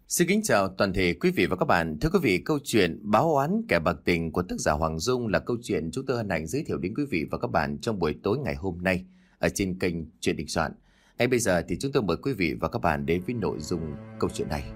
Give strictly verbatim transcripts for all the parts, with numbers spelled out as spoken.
Xin kính chào toàn thể quý vị và các bạn. Thưa quý vị, câu chuyện Báo oán kẻ bạc tình của tác giả Hoàng Dung là câu chuyện chúng tôi hân hạnh giới thiệu đến quý vị và các bạn trong buổi tối ngày hôm nay ở trên kênh Chuyện Đình Soạn. Ngay bây giờ thì chúng tôi mời quý vị và các bạn đến với nội dung câu chuyện này.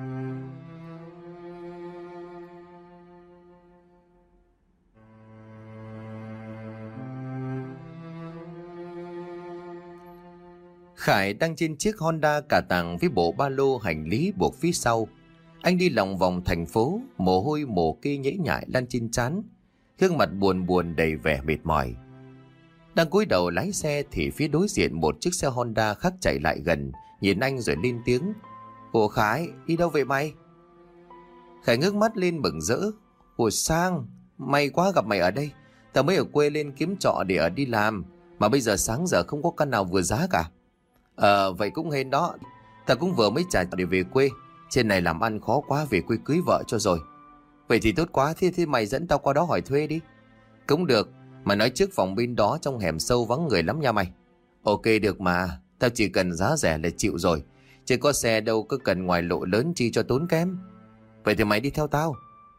Khải đang trên chiếc Honda cà tàng với bộ ba lô hành lý buộc phía sau. Anh đi lòng vòng thành phố, mồ hôi mồ kê nhễ nhại lan trên trán, gương mặt buồn buồn đầy vẻ mệt mỏi. Đang cúi đầu lái xe thì phía đối diện một chiếc xe Honda khác chạy lại gần, nhìn anh rồi lên tiếng: "Ủa Khải, đi đâu vậy mày?" Khải ngước mắt lên mừng rỡ: "Ủa Sang, may quá gặp mày ở đây. Tao mới ở quê lên kiếm trọ để ở đi làm, mà bây giờ sáng giờ không có căn nào vừa giá cả." Ờ vậy cũng hên đó. Ta cũng vừa mới trả để về quê. Trên này làm ăn khó quá, về quê cưới vợ cho rồi. Vậy thì tốt quá. Thế, thế mày dẫn tao qua đó hỏi thuê đi. Cũng được. Mà nói trước phòng bên đó trong hẻm sâu vắng người lắm nha mày. Ok được mà. Tao chỉ cần giá rẻ là chịu rồi. Chứ có xe đâu có cần ngoài lộ lớn chi cho tốn kém. Vậy thì mày đi theo tao.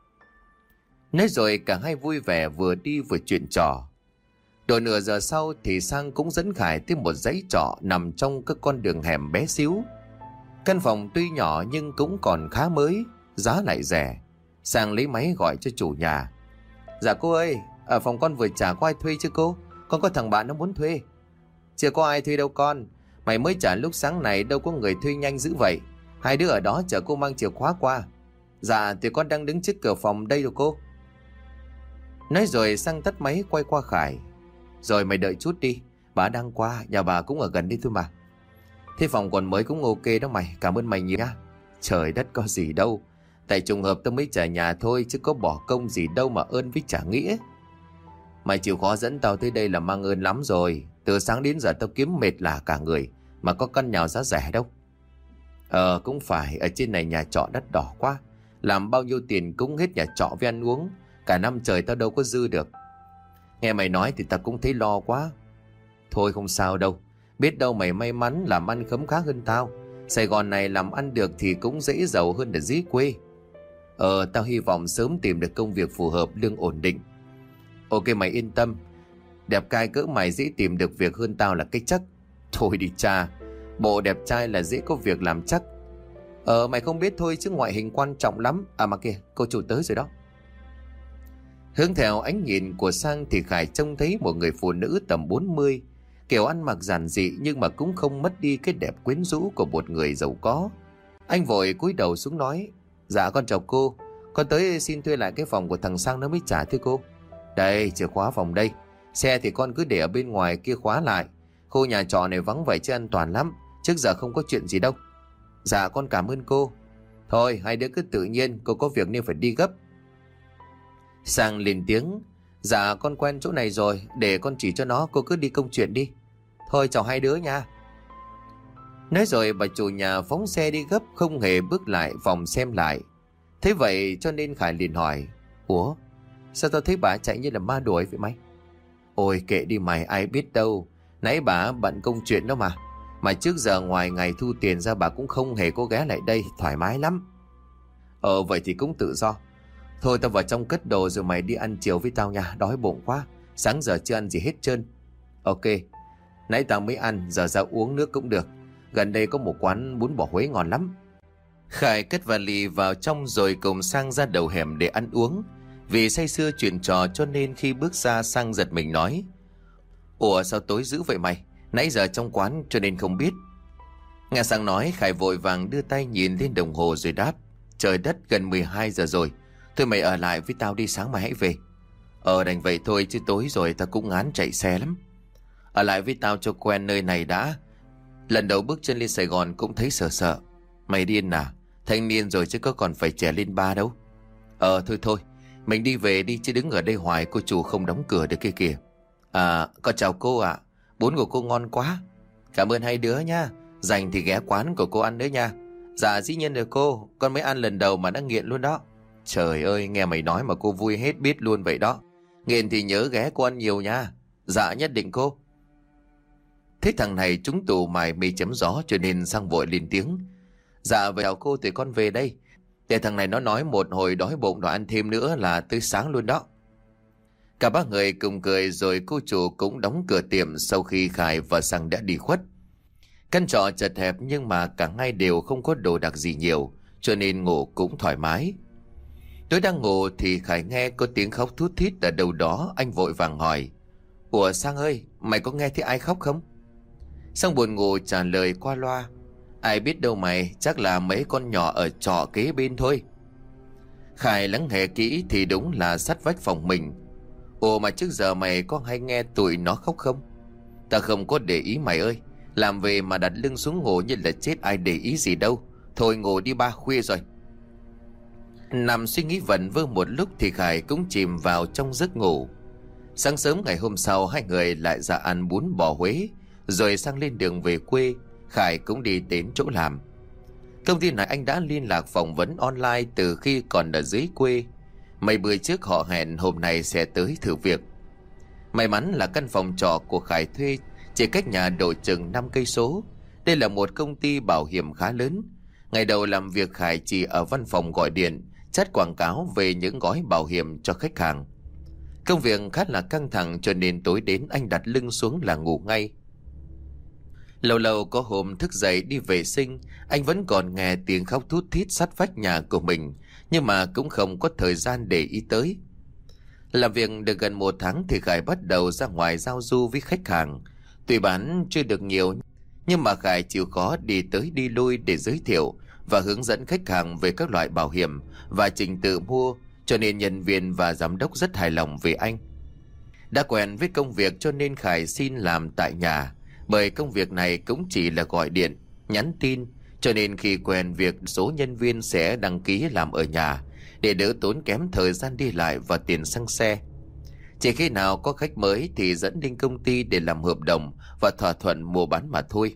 Nói rồi cả hai vui vẻ vừa đi vừa chuyện trò. Độ nửa giờ sau thì Sang cũng dẫn Khải tới một dãy trọ nằm trong các con đường hẻm bé xíu. Căn phòng tuy nhỏ nhưng cũng còn khá mới, giá lại rẻ. Sang lấy máy gọi cho chủ nhà: "Dạ cô ơi, ở phòng con vừa trả có ai thuê chứ cô? Con có thằng bạn nó muốn thuê." "Chưa có ai thuê đâu con. Mày mới trả lúc sáng này đâu có người thuê nhanh dữ vậy. Hai đứa ở đó chờ cô mang chìa khóa qua." "Dạ thì con đang đứng trước cửa phòng đây rồi cô." Nói rồi Sang tắt máy quay qua Khải: "Rồi mày đợi chút đi, bà đang qua, nhà bà cũng ở gần đây thôi mà." "Thế phòng còn mới cũng ok đó mày, cảm ơn mày nhiều nhá." "Trời đất có gì đâu, tại trùng hợp tao mới trả nhà thôi chứ có bỏ công gì đâu mà ơn với trả nghĩa. Mày chịu khó dẫn tao tới đây là mang ơn lắm rồi. Từ sáng đến giờ tao kiếm mệt lả cả người, mà có căn nhà giá rẻ đâu." "Ờ cũng phải, ở trên này nhà trọ đắt đỏ quá. Làm bao nhiêu tiền cũng hết nhà trọ với ăn uống, cả năm trời tao đâu có dư được. Nghe mày nói thì tao cũng thấy lo quá." "Thôi không sao đâu, biết đâu mày may mắn làm ăn khấm khá hơn tao. Sài Gòn này làm ăn được thì cũng dễ giàu hơn ở dưới quê. Ờ tao hy vọng sớm tìm được công việc phù hợp, lương ổn định." "Ok mày yên tâm, đẹp trai cỡ mày dễ tìm được việc hơn tao là cái chắc." "Thôi đi cha, bộ đẹp trai là dễ có việc làm chắc." "Ờ mày không biết thôi chứ ngoại hình quan trọng lắm. À mà kìa, cô chủ tới rồi đó." Hướng theo ánh nhìn của Sang thì Khải trông thấy một người phụ nữ tầm bốn mươi, kiểu ăn mặc giản dị nhưng mà cũng không mất đi cái đẹp quyến rũ của một người giàu có. Anh vội cúi đầu xuống nói: "Dạ con chào cô, con tới xin thuê lại cái phòng của thằng Sang nó mới trả thưa cô." "Đây, chìa khóa phòng đây. Xe thì con cứ để ở bên ngoài kia khóa lại. Khu nhà trọ này vắng vậy chứ an toàn lắm, trước giờ không có chuyện gì đâu." "Dạ con cảm ơn cô." "Thôi hai đứa cứ tự nhiên, cô có việc nên phải đi gấp." Sang lên tiếng: "Dạ con quen chỗ này rồi, để con chỉ cho nó, cô cứ đi công chuyện đi." "Thôi chào hai đứa nha." Nói rồi bà chủ nhà phóng xe đi gấp, không hề bước lại vòng xem lại. Thế vậy cho nên Khải liền hỏi: "Ủa sao tao thấy bà chạy như là ma đuổi vậy mày?" "Ôi kệ đi mày, ai biết đâu. Nãy bà bận công chuyện đó mà. Mà trước giờ ngoài ngày thu tiền ra bà cũng không hề có ghé lại đây, thoải mái lắm." "Ờ vậy thì cũng tự do. Thôi tao vào trong cất đồ rồi mày đi ăn chiều với tao nha, đói bụng quá. Sáng giờ chưa ăn gì hết trơn." "Ok, nãy tao mới ăn, giờ ra uống nước cũng được. Gần đây có một quán bún bò Huế ngon lắm." Khải cất vali vào trong rồi cùng Sang ra đầu hẻm để ăn uống. Vì say sưa chuyện trò cho nên khi bước ra Sang giật mình nói: "Ủa sao tối dữ vậy mày? Nãy giờ trong quán cho nên không biết." Nghe Sang nói, Khải vội vàng đưa tay nhìn lên đồng hồ rồi đáp: "Trời đất, gần mười hai giờ rồi. Thôi mày ở lại với tao đi, sáng mai hãy về." "Ờ đành vậy thôi chứ tối rồi tao cũng ngán chạy xe lắm." "Ở lại với tao cho quen nơi này đã. Lần đầu bước chân lên Sài Gòn cũng thấy sợ sợ." "Mày điên à? Thanh niên rồi chứ có còn phải trẻ lên ba đâu." "Ờ thôi thôi, mình đi về đi chứ đứng ở đây hoài cô chủ không đóng cửa được kia kìa." "À con chào cô ạ. Bún của cô ngon quá." "Cảm ơn hai đứa nha. Dành thì ghé quán của cô ăn nữa nha." "Dạ dĩ nhiên rồi cô, con mới ăn lần đầu mà đã nghiện luôn đó." "Trời ơi, nghe mày nói mà cô vui hết biết luôn vậy đó. Nghiện thì nhớ ghé cô ăn nhiều nha." "Dạ nhất định cô." Thế thằng này trúng tù mài mê chấm gió cho nên Sang vội lên tiếng: Dạ vậy chào cô, tụi con về đây. Để thằng này nó nói một hồi đói bụng đòi ăn thêm nữa là tới sáng luôn đó. Cả ba người cùng cười rồi cô chủ cũng đóng cửa tiệm sau khi Khải và Sang đã đi khuất. Căn trọ chật hẹp nhưng mà cả hai đều không có đồ đạc gì nhiều, cho nên ngủ cũng thoải mái. Tôi đang ngủ thì Khải nghe có tiếng khóc thút thít ở đâu đó. Anh vội vàng hỏi: Ủa Sang ơi, mày có nghe thấy ai khóc không? Sang buồn ngủ trả lời qua loa: Ai biết đâu mày, chắc là mấy con nhỏ ở trọ kế bên thôi. Khải lắng nghe kỹ thì đúng là sát vách phòng mình. Ồ mà trước giờ mày có hay nghe tụi nó khóc không? Ta không có để ý mày ơi. Làm về mà đặt lưng xuống ngủ như là chết, ai để ý gì đâu. Thôi ngủ đi ba, khuya rồi. Nằm suy nghĩ vẩn vơ một lúc thì Khải cũng chìm vào trong giấc ngủ. Sáng sớm ngày hôm sau, hai người lại ra ăn bún bò Huế, rồi sang lên đường về quê. Khải cũng đi đến chỗ làm. Công ty này anh đã liên lạc phỏng vấn online từ khi còn ở dưới quê. Mấy bữa trước họ hẹn hôm nay sẽ tới thử việc. May mắn là căn phòng trọ của Khải thuê chỉ cách nhà độ chừng năm cây số. Đây là một công ty bảo hiểm khá lớn. Ngày đầu làm việc, Khải chỉ ở văn phòng gọi điện chát quảng cáo về những gói bảo hiểm cho khách hàng. Công việc khá là căng thẳng cho nên tối đến anh đặt lưng xuống là ngủ ngay. Lâu lâu có hôm thức dậy đi vệ sinh, anh vẫn còn nghe tiếng khóc thút thít sát vách nhà của mình, nhưng mà cũng không có thời gian để ý tới. Làm việc được gần một tháng thì Khải bắt đầu ra ngoài giao du với khách hàng. Tuy bán chưa được nhiều, nhưng mà Khải chịu khó đi tới đi lui để giới thiệu và hướng dẫn khách hàng về các loại bảo hiểm và trình tự mua, cho nên nhân viên và giám đốc rất hài lòng về anh. Đã quen với công việc cho nên Khải xin làm tại nhà, bởi công việc này cũng chỉ là gọi điện, nhắn tin, cho nên khi quen việc số nhân viên sẽ đăng ký làm ở nhà để đỡ tốn kém thời gian đi lại và tiền xăng xe. Chỉ khi nào có khách mới thì dẫn đến công ty để làm hợp đồng và thỏa thuận mua bán mà thôi.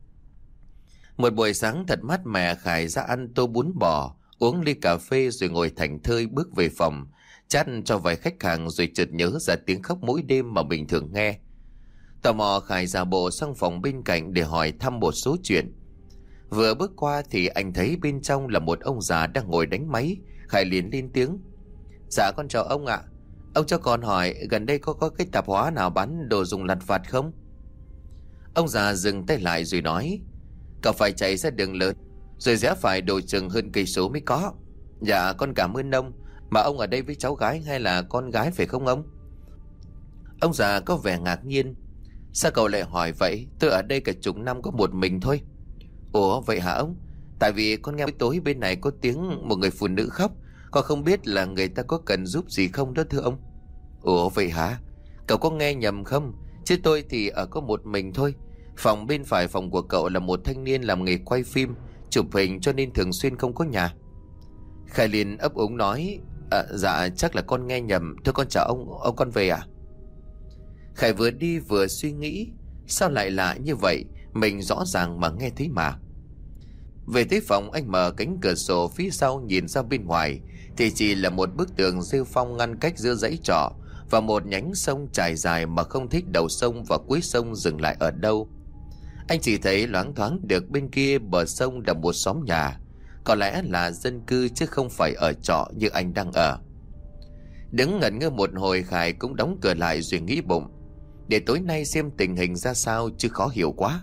Một buổi sáng thật mát mẻ, Khải ra ăn tô bún bò, uống ly cà phê rồi ngồi thảnh thơi bước về phòng, chat cho vài khách hàng rồi chợt nhớ ra tiếng khóc mỗi đêm mà mình thường nghe. Tò mò, Khải giả bộ sang phòng bên cạnh để hỏi thăm một số chuyện. Vừa bước qua thì anh thấy bên trong là một ông già đang ngồi đánh máy. Khải liền lên tiếng: Dạ con chào ông ạ. Ông cho con hỏi gần đây có có cái tạp hóa nào bán đồ dùng lặt vặt không? Ông già dừng tay lại rồi nói: Cậu phải chạy ra đường lớn rồi rẽ phải độ chừng hơn cây số mới có. Dạ con cảm ơn ông. Mà ông ở đây với cháu gái hay là con gái phải không ông? Ông già có vẻ ngạc nhiên: Sao cậu lại hỏi vậy? Tôi ở đây cả chục năm có một mình thôi. Ủa vậy hả ông? Tại vì con nghe tối bên này có tiếng một người phụ nữ khóc. Con không biết là người ta có cần giúp gì không đó thưa ông. Ủa vậy hả? Cậu có nghe nhầm không? Chứ tôi thì ở có một mình thôi. Phòng bên phải phòng của cậu là một thanh niên làm nghề quay phim, chụp hình, cho nên thường xuyên không có nhà. Khải liền ấp úng nói: à, Dạ chắc là con nghe nhầm. Thưa con chào ông, ông con về à? Khải vừa đi vừa suy nghĩ, sao lại lạ như vậy, mình rõ ràng mà nghe thấy mà. Về tới phòng, anh mở cánh cửa sổ phía sau nhìn ra bên ngoài thì chỉ là một bức tường rêu phong ngăn cách giữa dãy trọ và một nhánh sông trải dài mà không thích đầu sông và cuối sông dừng lại ở đâu. Anh chỉ thấy loáng thoáng được bên kia bờ sông là một xóm nhà, có lẽ là dân cư chứ không phải ở trọ như anh đang ở. Đứng ngẩn ngơ một hồi, Khải cũng đóng cửa lại rồi nghĩ bụng: để tối nay xem tình hình ra sao chứ khó hiểu quá.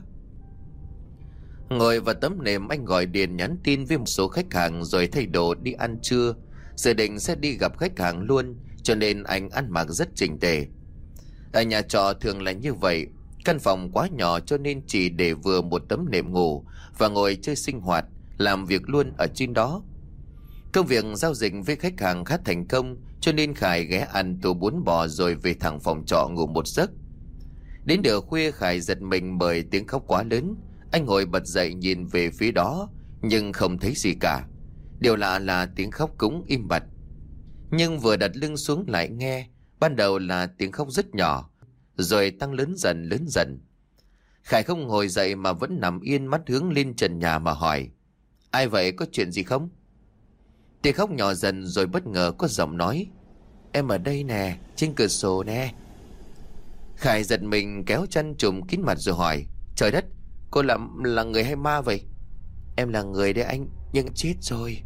Ngồi vào tấm nệm, anh gọi điện nhắn tin với một số khách hàng rồi thay đồ đi ăn trưa. Dự định sẽ đi gặp khách hàng luôn, cho nên anh ăn mặc rất chỉnh tề. Ở nhà trọ thường là như vậy, căn phòng quá nhỏ cho nên chỉ để vừa một tấm nệm ngủ và ngồi chơi sinh hoạt, làm việc luôn ở trên đó. Công việc giao dịch với khách hàng khá thành công, cho nên Khải ghé ăn tô bún bò rồi về thẳng phòng trọ ngủ một giấc. Đến nửa khuya, Khải giật mình bởi tiếng khóc quá lớn. Anh ngồi bật dậy nhìn về phía đó nhưng không thấy gì cả. Điều lạ là tiếng khóc cũng im bặt. Nhưng vừa đặt lưng xuống lại nghe, ban đầu là tiếng khóc rất nhỏ, rồi tăng lớn dần lớn dần. Khải không ngồi dậy mà vẫn nằm yên, mắt hướng lên trần nhà mà hỏi: Ai vậy, có chuyện gì không? Tiếng khóc nhỏ dần rồi bất ngờ có giọng nói: Em ở đây nè, trên cửa sổ nè. Khải giật mình kéo chăn trùm kín mặt rồi hỏi: Trời đất, cô là, là người hay ma vậy? Em là người đấy anh, nhưng chết rồi.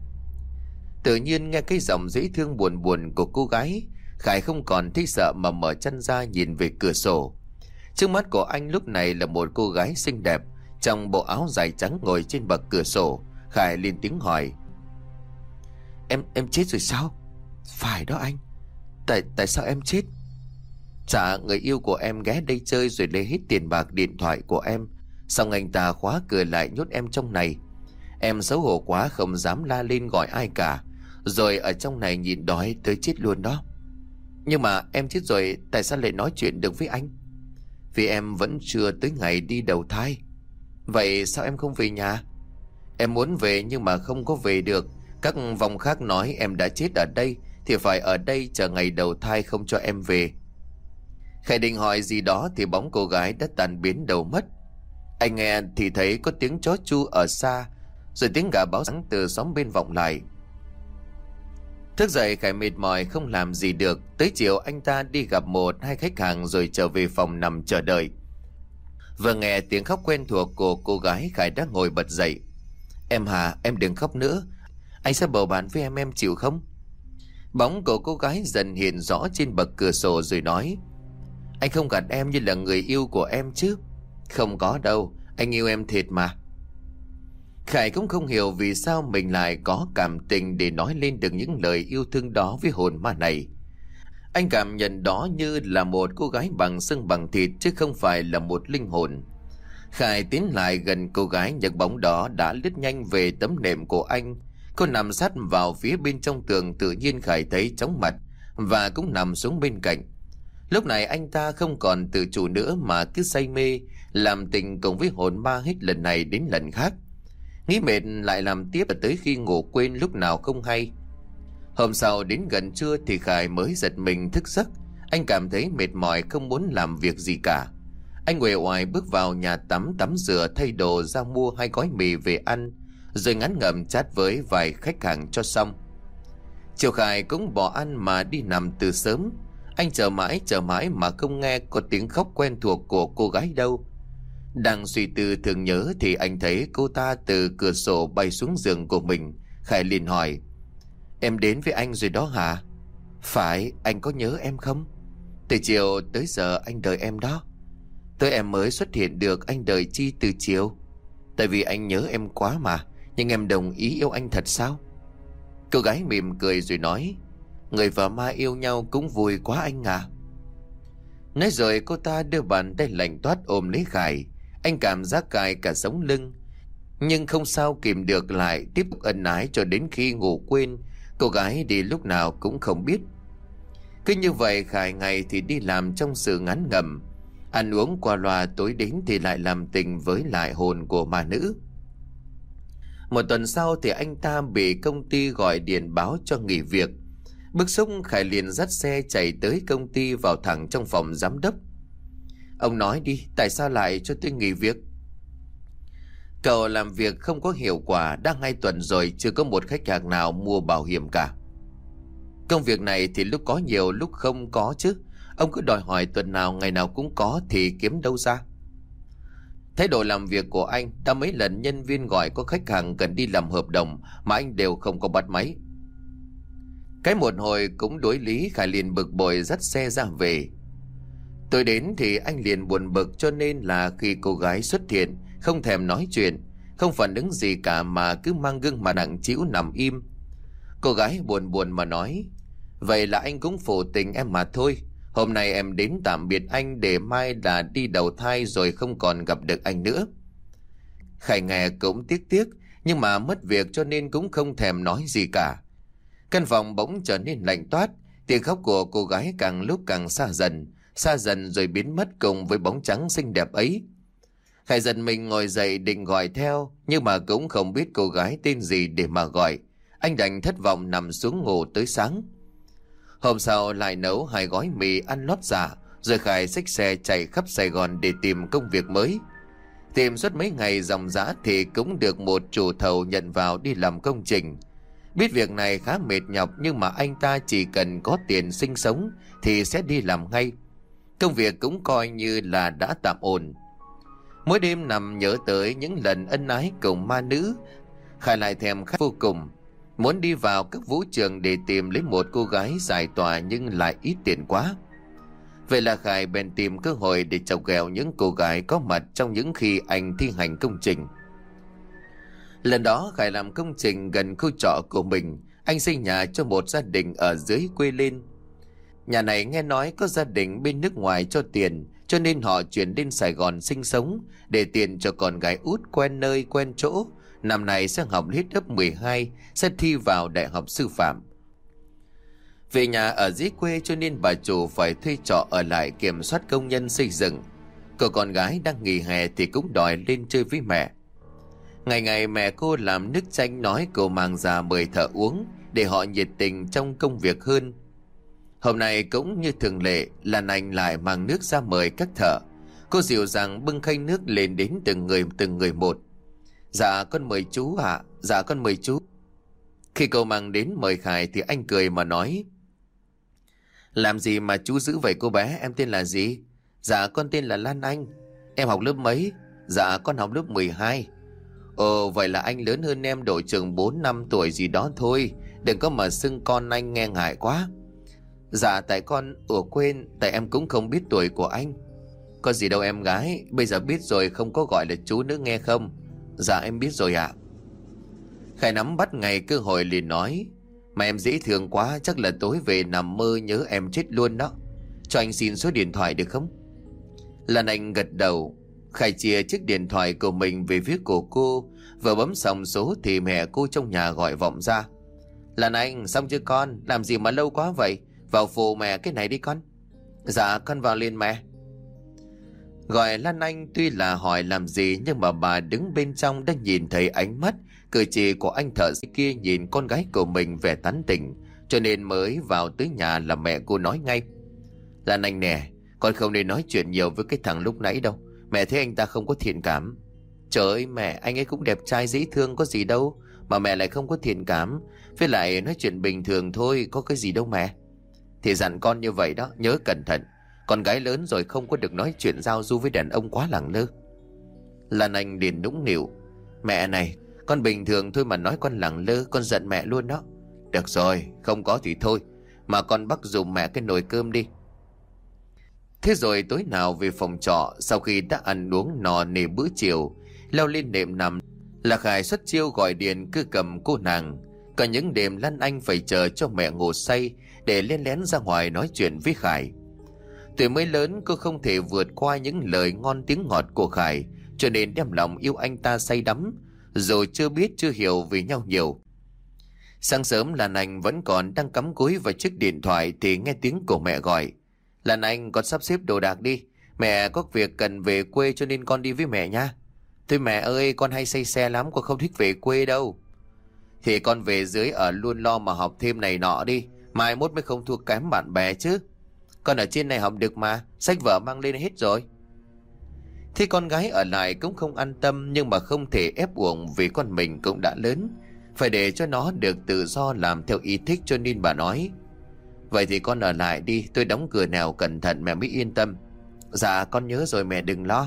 Tự nhiên nghe cái giọng dễ thương buồn buồn của cô gái, Khải không còn thích sợ mà mở chân ra nhìn về cửa sổ. Trước mắt của anh lúc này là một cô gái xinh đẹp trong bộ áo dài trắng ngồi trên bậc cửa sổ. Khải lên tiếng hỏi: Em em chết rồi sao? Phải đó anh. Tại tại sao em chết? Dạ, người yêu của em ghé đây chơi rồi lấy hết tiền bạc điện thoại của em. Xong anh ta khóa cửa lại nhốt em trong này. Em xấu hổ quá không dám la lên gọi ai cả. Rồi ở trong này nhịn đói tới chết luôn đó. Nhưng mà em chết rồi tại sao lại nói chuyện được với anh? Vì em vẫn chưa tới ngày đi đầu thai. Vậy sao em không về nhà? Em muốn về nhưng mà không có về được. Các vong khác nói em đã chết ở đây thì phải ở đây chờ ngày đầu thai không cho em về. Khải định hỏi gì đó thì bóng cô gái đã tan biến đầu mất. Anh nghe thì thấy có tiếng chó chu ở xa, rồi tiếng gà báo sáng từ xóm bên vọng lại. Thức dậy Khải mệt mỏi không làm gì được. Tới chiều anh ta đi gặp một hai khách hàng rồi trở về phòng nằm chờ đợi. Vừa nghe tiếng khóc quen thuộc của cô gái, Khải đã ngồi bật dậy. Em Hà, em đừng khóc nữa. Anh sẽ bầu bạn với em, em chịu không? Bóng của cô gái dần hiện rõ trên bậc cửa sổ rồi nói: Anh không gạt em như là người yêu của em chứ? Không có đâu, anh yêu em thiệt mà. Khải cũng không hiểu vì sao mình lại có cảm tình để nói lên được những lời yêu thương đó với hồn ma này. Anh cảm nhận đó như là một cô gái bằng xương bằng thịt chứ không phải là một linh hồn. Khải tiến lại gần cô gái, nhấc bóng đó đã lướt nhanh về tấm nệm của anh. Cô nằm sát vào phía bên trong tường, tự nhiên Khải thấy chóng mặt và cũng nằm xuống bên cạnh. Lúc này anh ta không còn tự chủ nữa mà cứ say mê làm tình cùng với hồn ma hết lần này đến lần khác. Nghĩ mệt lại làm tiếp tới khi ngủ quên lúc nào không hay. Hôm sau đến gần trưa thì Khải mới giật mình thức giấc. Anh cảm thấy mệt mỏi không muốn làm việc gì cả. Anh uể oải bước vào nhà tắm, tắm rửa thay đồ ra mua hai gói mì về ăn, rồi ngắn ngẩm chat với vài khách hàng cho xong. Chiều Khải cũng bỏ ăn mà đi nằm từ sớm. Anh chờ mãi chờ mãi mà không nghe có tiếng khóc quen thuộc của cô gái đâu. Đang suy tư thường nhớ thì anh thấy cô ta từ cửa sổ bay xuống giường của mình. Khải liền hỏi: Em đến với anh rồi đó hả? Phải, anh có nhớ em không? Từ chiều tới giờ anh đợi em đó. Tới em mới xuất hiện được, anh đợi chi từ chiều? Tại vì anh nhớ em quá mà. Nhưng em đồng ý yêu anh thật sao? Cô gái mỉm cười rồi nói: Người và ma yêu nhau cũng vui quá anh à. Nói rồi cô ta đưa bàn tay lạnh toát ôm lấy Khải. Anh cảm giác cài cả sống lưng, nhưng không sao kìm được, lại tiếp tục ân ái cho đến khi ngủ quên. Cô gái đi lúc nào cũng không biết. Cứ như vậy Khải ngày thì đi làm trong sự ngán ngẩm, ăn uống qua loa, tối đến thì lại làm tình với lại hồn của ma nữ. Một tuần sau thì anh ta bị công ty gọi điện báo cho nghỉ việc. Bức xúc, Khải liền dắt xe chạy tới công ty, vào thẳng trong phòng giám đốc. Ông nói đi, tại sao lại cho tôi nghỉ việc? Cậu làm việc không có hiệu quả, đã hai tuần rồi chưa có một khách hàng nào mua bảo hiểm cả. Công việc này thì lúc có nhiều lúc không có chứ. Ông cứ đòi hỏi tuần nào ngày nào cũng có thì kiếm đâu ra? Thái độ làm việc của anh, đã mấy lần nhân viên gọi có khách hàng cần đi làm hợp đồng mà anh đều không có bắt máy. Cái một hồi cũng đối lý, Khải liền bực bội dắt xe ra về. Tôi đến thì anh liền buồn bực, cho nên là khi cô gái xuất hiện không thèm nói chuyện, không phản ứng gì cả mà cứ mang gương mặt nặng trĩu nằm im. Cô gái buồn buồn mà nói: Vậy là anh cũng phụ tình em mà thôi. Hôm nay em đến tạm biệt anh để mai là đi đầu thai rồi không còn gặp được anh nữa. Khải nghe cũng tiếc tiếc, nhưng mà mất việc cho nên cũng không thèm nói gì cả. Căn phòng bỗng trở nên lạnh toát. Tiếng khóc của cô gái càng lúc càng xa dần, xa dần rồi biến mất cùng với bóng trắng xinh đẹp ấy. Khải giật mình ngồi dậy định gọi theo, nhưng mà cũng không biết cô gái tên gì để mà gọi. Anh đành thất vọng nằm xuống ngủ tới sáng. Hôm sau lại nấu hai gói mì ăn lót dạ, rồi Khải xách xe chạy khắp Sài Gòn để tìm công việc mới. Tìm suốt mấy ngày dòng dã thì cũng được một chủ thầu nhận vào đi làm công trình. Biết việc này khá mệt nhọc, nhưng mà anh ta chỉ cần có tiền sinh sống thì sẽ đi làm ngay. Công việc cũng coi như là đã tạm ổn. Mỗi đêm nằm nhớ tới những lần ân ái cùng ma nữ, Khải lại thèm khát vô cùng, muốn đi vào các vũ trường để tìm lấy một cô gái giải tỏa, nhưng lại ít tiền quá. Vậy là Khải bèn tìm cơ hội để chọc ghẹo những cô gái có mặt trong những khi anh thi hành công trình. Lần đó Khải làm công trình gần khu trọ của mình. Anh xây nhà cho một gia đình ở dưới quê lên. Nhà này nghe nói có gia đình bên nước ngoài cho tiền, cho nên họ chuyển đến Sài Gòn sinh sống, để tiền cho con gái út quen nơi quen chỗ. Năm nay sẽ học hết lớp mười hai, sẽ thi vào đại học sư phạm. Về nhà ở dưới quê cho nên bà chủ phải thuê trọ ở lại kiểm soát công nhân xây dựng. Cô con gái đang nghỉ hè thì cũng đòi lên chơi với mẹ. Ngày ngày mẹ cô làm nước chanh, nói cô mang ra mời thợ uống để họ nhiệt tình trong công việc hơn. Hôm nay cũng như thường lệ, Lan Anh lại mang nước ra mời các thợ. Cô dịu dàng bưng khay nước lên đến từng người từng người một. Dạ con mời chú ạ, à? Dạ con mời chú. Khi cô mang đến mời Khải thì anh cười mà nói: Làm gì mà chú giữ vậy cô bé, em tên là gì? Dạ con tên là Lan Anh. Em học lớp mấy? Dạ con học lớp mười hai. Ồ, vậy là anh lớn hơn em độ chừng bốn năm tuổi gì đó thôi. Đừng có mà xưng con anh nghe ngại quá. Dạ tại con ủa quên, tại em cũng không biết tuổi của anh. Có gì đâu em gái, bây giờ biết rồi, không có gọi là chú nữa nghe không? Dạ em biết rồi ạ. À. Khải nắm bắt ngày cơ hội liền nói: Mà em dễ thương quá, chắc là tối về nằm mơ nhớ em chết luôn đó. Cho anh xin số điện thoại được không? Lan Anh gật đầu. Khải chia chiếc điện thoại của mình về phía của cô. Vừa bấm xong số thì mẹ cô trong nhà gọi vọng ra: Lan Anh, xong chưa con? Làm gì mà lâu quá vậy? Vào phụ mẹ cái này đi con. Dạ con vào liền mẹ. Gọi Lan Anh tuy là hỏi làm gì, nhưng mà bà đứng bên trong đã nhìn thấy ánh mắt, cử chỉ của anh thợ xây kia nhìn con gái của mình vẻ tán tỉnh, cho nên mới vào tới nhà là mẹ cô nói ngay: Lan Anh nè, con không nên nói chuyện nhiều với cái thằng lúc nãy đâu. Mẹ thấy anh ta không có thiện cảm. Trời ơi mẹ, anh ấy cũng đẹp trai dễ thương có gì đâu, mà mẹ lại không có thiện cảm. Với lại nói chuyện bình thường thôi, có cái gì đâu mẹ. Thì dặn con như vậy đó, nhớ cẩn thận. Con gái lớn rồi không có được nói chuyện giao du với đàn ông quá lẳng lơ. Lan Anh liền nũng nịu: Mẹ này, con bình thường thôi mà nói con lẳng lơ, con giận mẹ luôn đó. Được rồi, không có thì thôi, mà con bắt giùm mẹ cái nồi cơm đi. Thế rồi tối nào về phòng trọ, sau khi đã ăn uống no nề bữa chiều, leo lên nệm nằm là Khải xuất chiêu gọi điện cứ cầm cô nàng. Có những đêm Lan Anh phải chờ cho mẹ ngủ say để lên lén ra ngoài nói chuyện với Khải. Tuổi mới lớn, cô không thể vượt qua những lời ngon tiếng ngọt của Khải, cho nên đem lòng yêu anh ta say đắm, dù chưa biết chưa hiểu về nhau nhiều. Sáng sớm Lan Anh vẫn còn đang cắm cúi vào chiếc điện thoại thì nghe tiếng của mẹ gọi: Lan Anh, con sắp xếp đồ đạc đi, mẹ có việc cần về quê cho nên con đi với mẹ nha. Thôi mẹ ơi, con hay say xe lắm, con không thích về quê đâu. Thì con về dưới ở luôn, lo mà học thêm này nọ đi, mai mốt mới không thua kém bạn bè chứ. Con ở trên này học được mà, sách vở mang lên hết rồi. Thì con gái ở lại cũng không an tâm, nhưng mà không thể ép buộc vì con mình cũng đã lớn, phải để cho nó được tự do làm theo ý thích, cho nên bà nói: Vậy thì con ở lại đi, tôi đóng cửa nào cẩn thận mẹ mới yên tâm. Dạ con nhớ rồi mẹ đừng lo.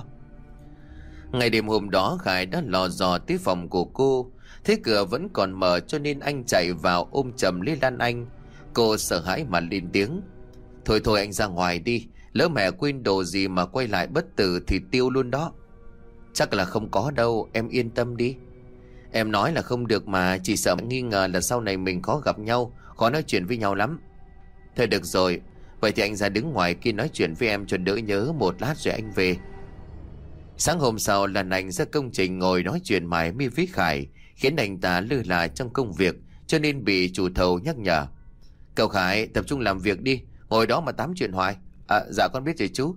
Ngày đêm hôm đó Khải đã lò dò tới phòng của cô, thấy cửa vẫn còn mở cho nên anh chạy vào ôm chầm lấy Lan Anh. Cô sợ hãi mà lên tiếng: Thôi thôi anh ra ngoài đi, lỡ mẹ quên đồ gì mà quay lại bất tử thì tiêu luôn đó. Chắc là không có đâu, em yên tâm đi. Em nói là không được mà, chỉ sợ nghi ngờ là sau này mình khó gặp nhau, khó nói chuyện với nhau lắm. Thôi được rồi, vậy thì anh ra đứng ngoài kia nói chuyện với em cho đỡ nhớ, một lát rồi anh về. Sáng hôm sau Lan Anh ra công trình ngồi nói chuyện mải mi với Khải, khiến anh ta lơ là trong công việc, cho nên bị chủ thầu nhắc nhở: Cậu Khải, tập trung làm việc đi, ngồi đó mà tám chuyện hoài. À, dạ con biết rồi chú.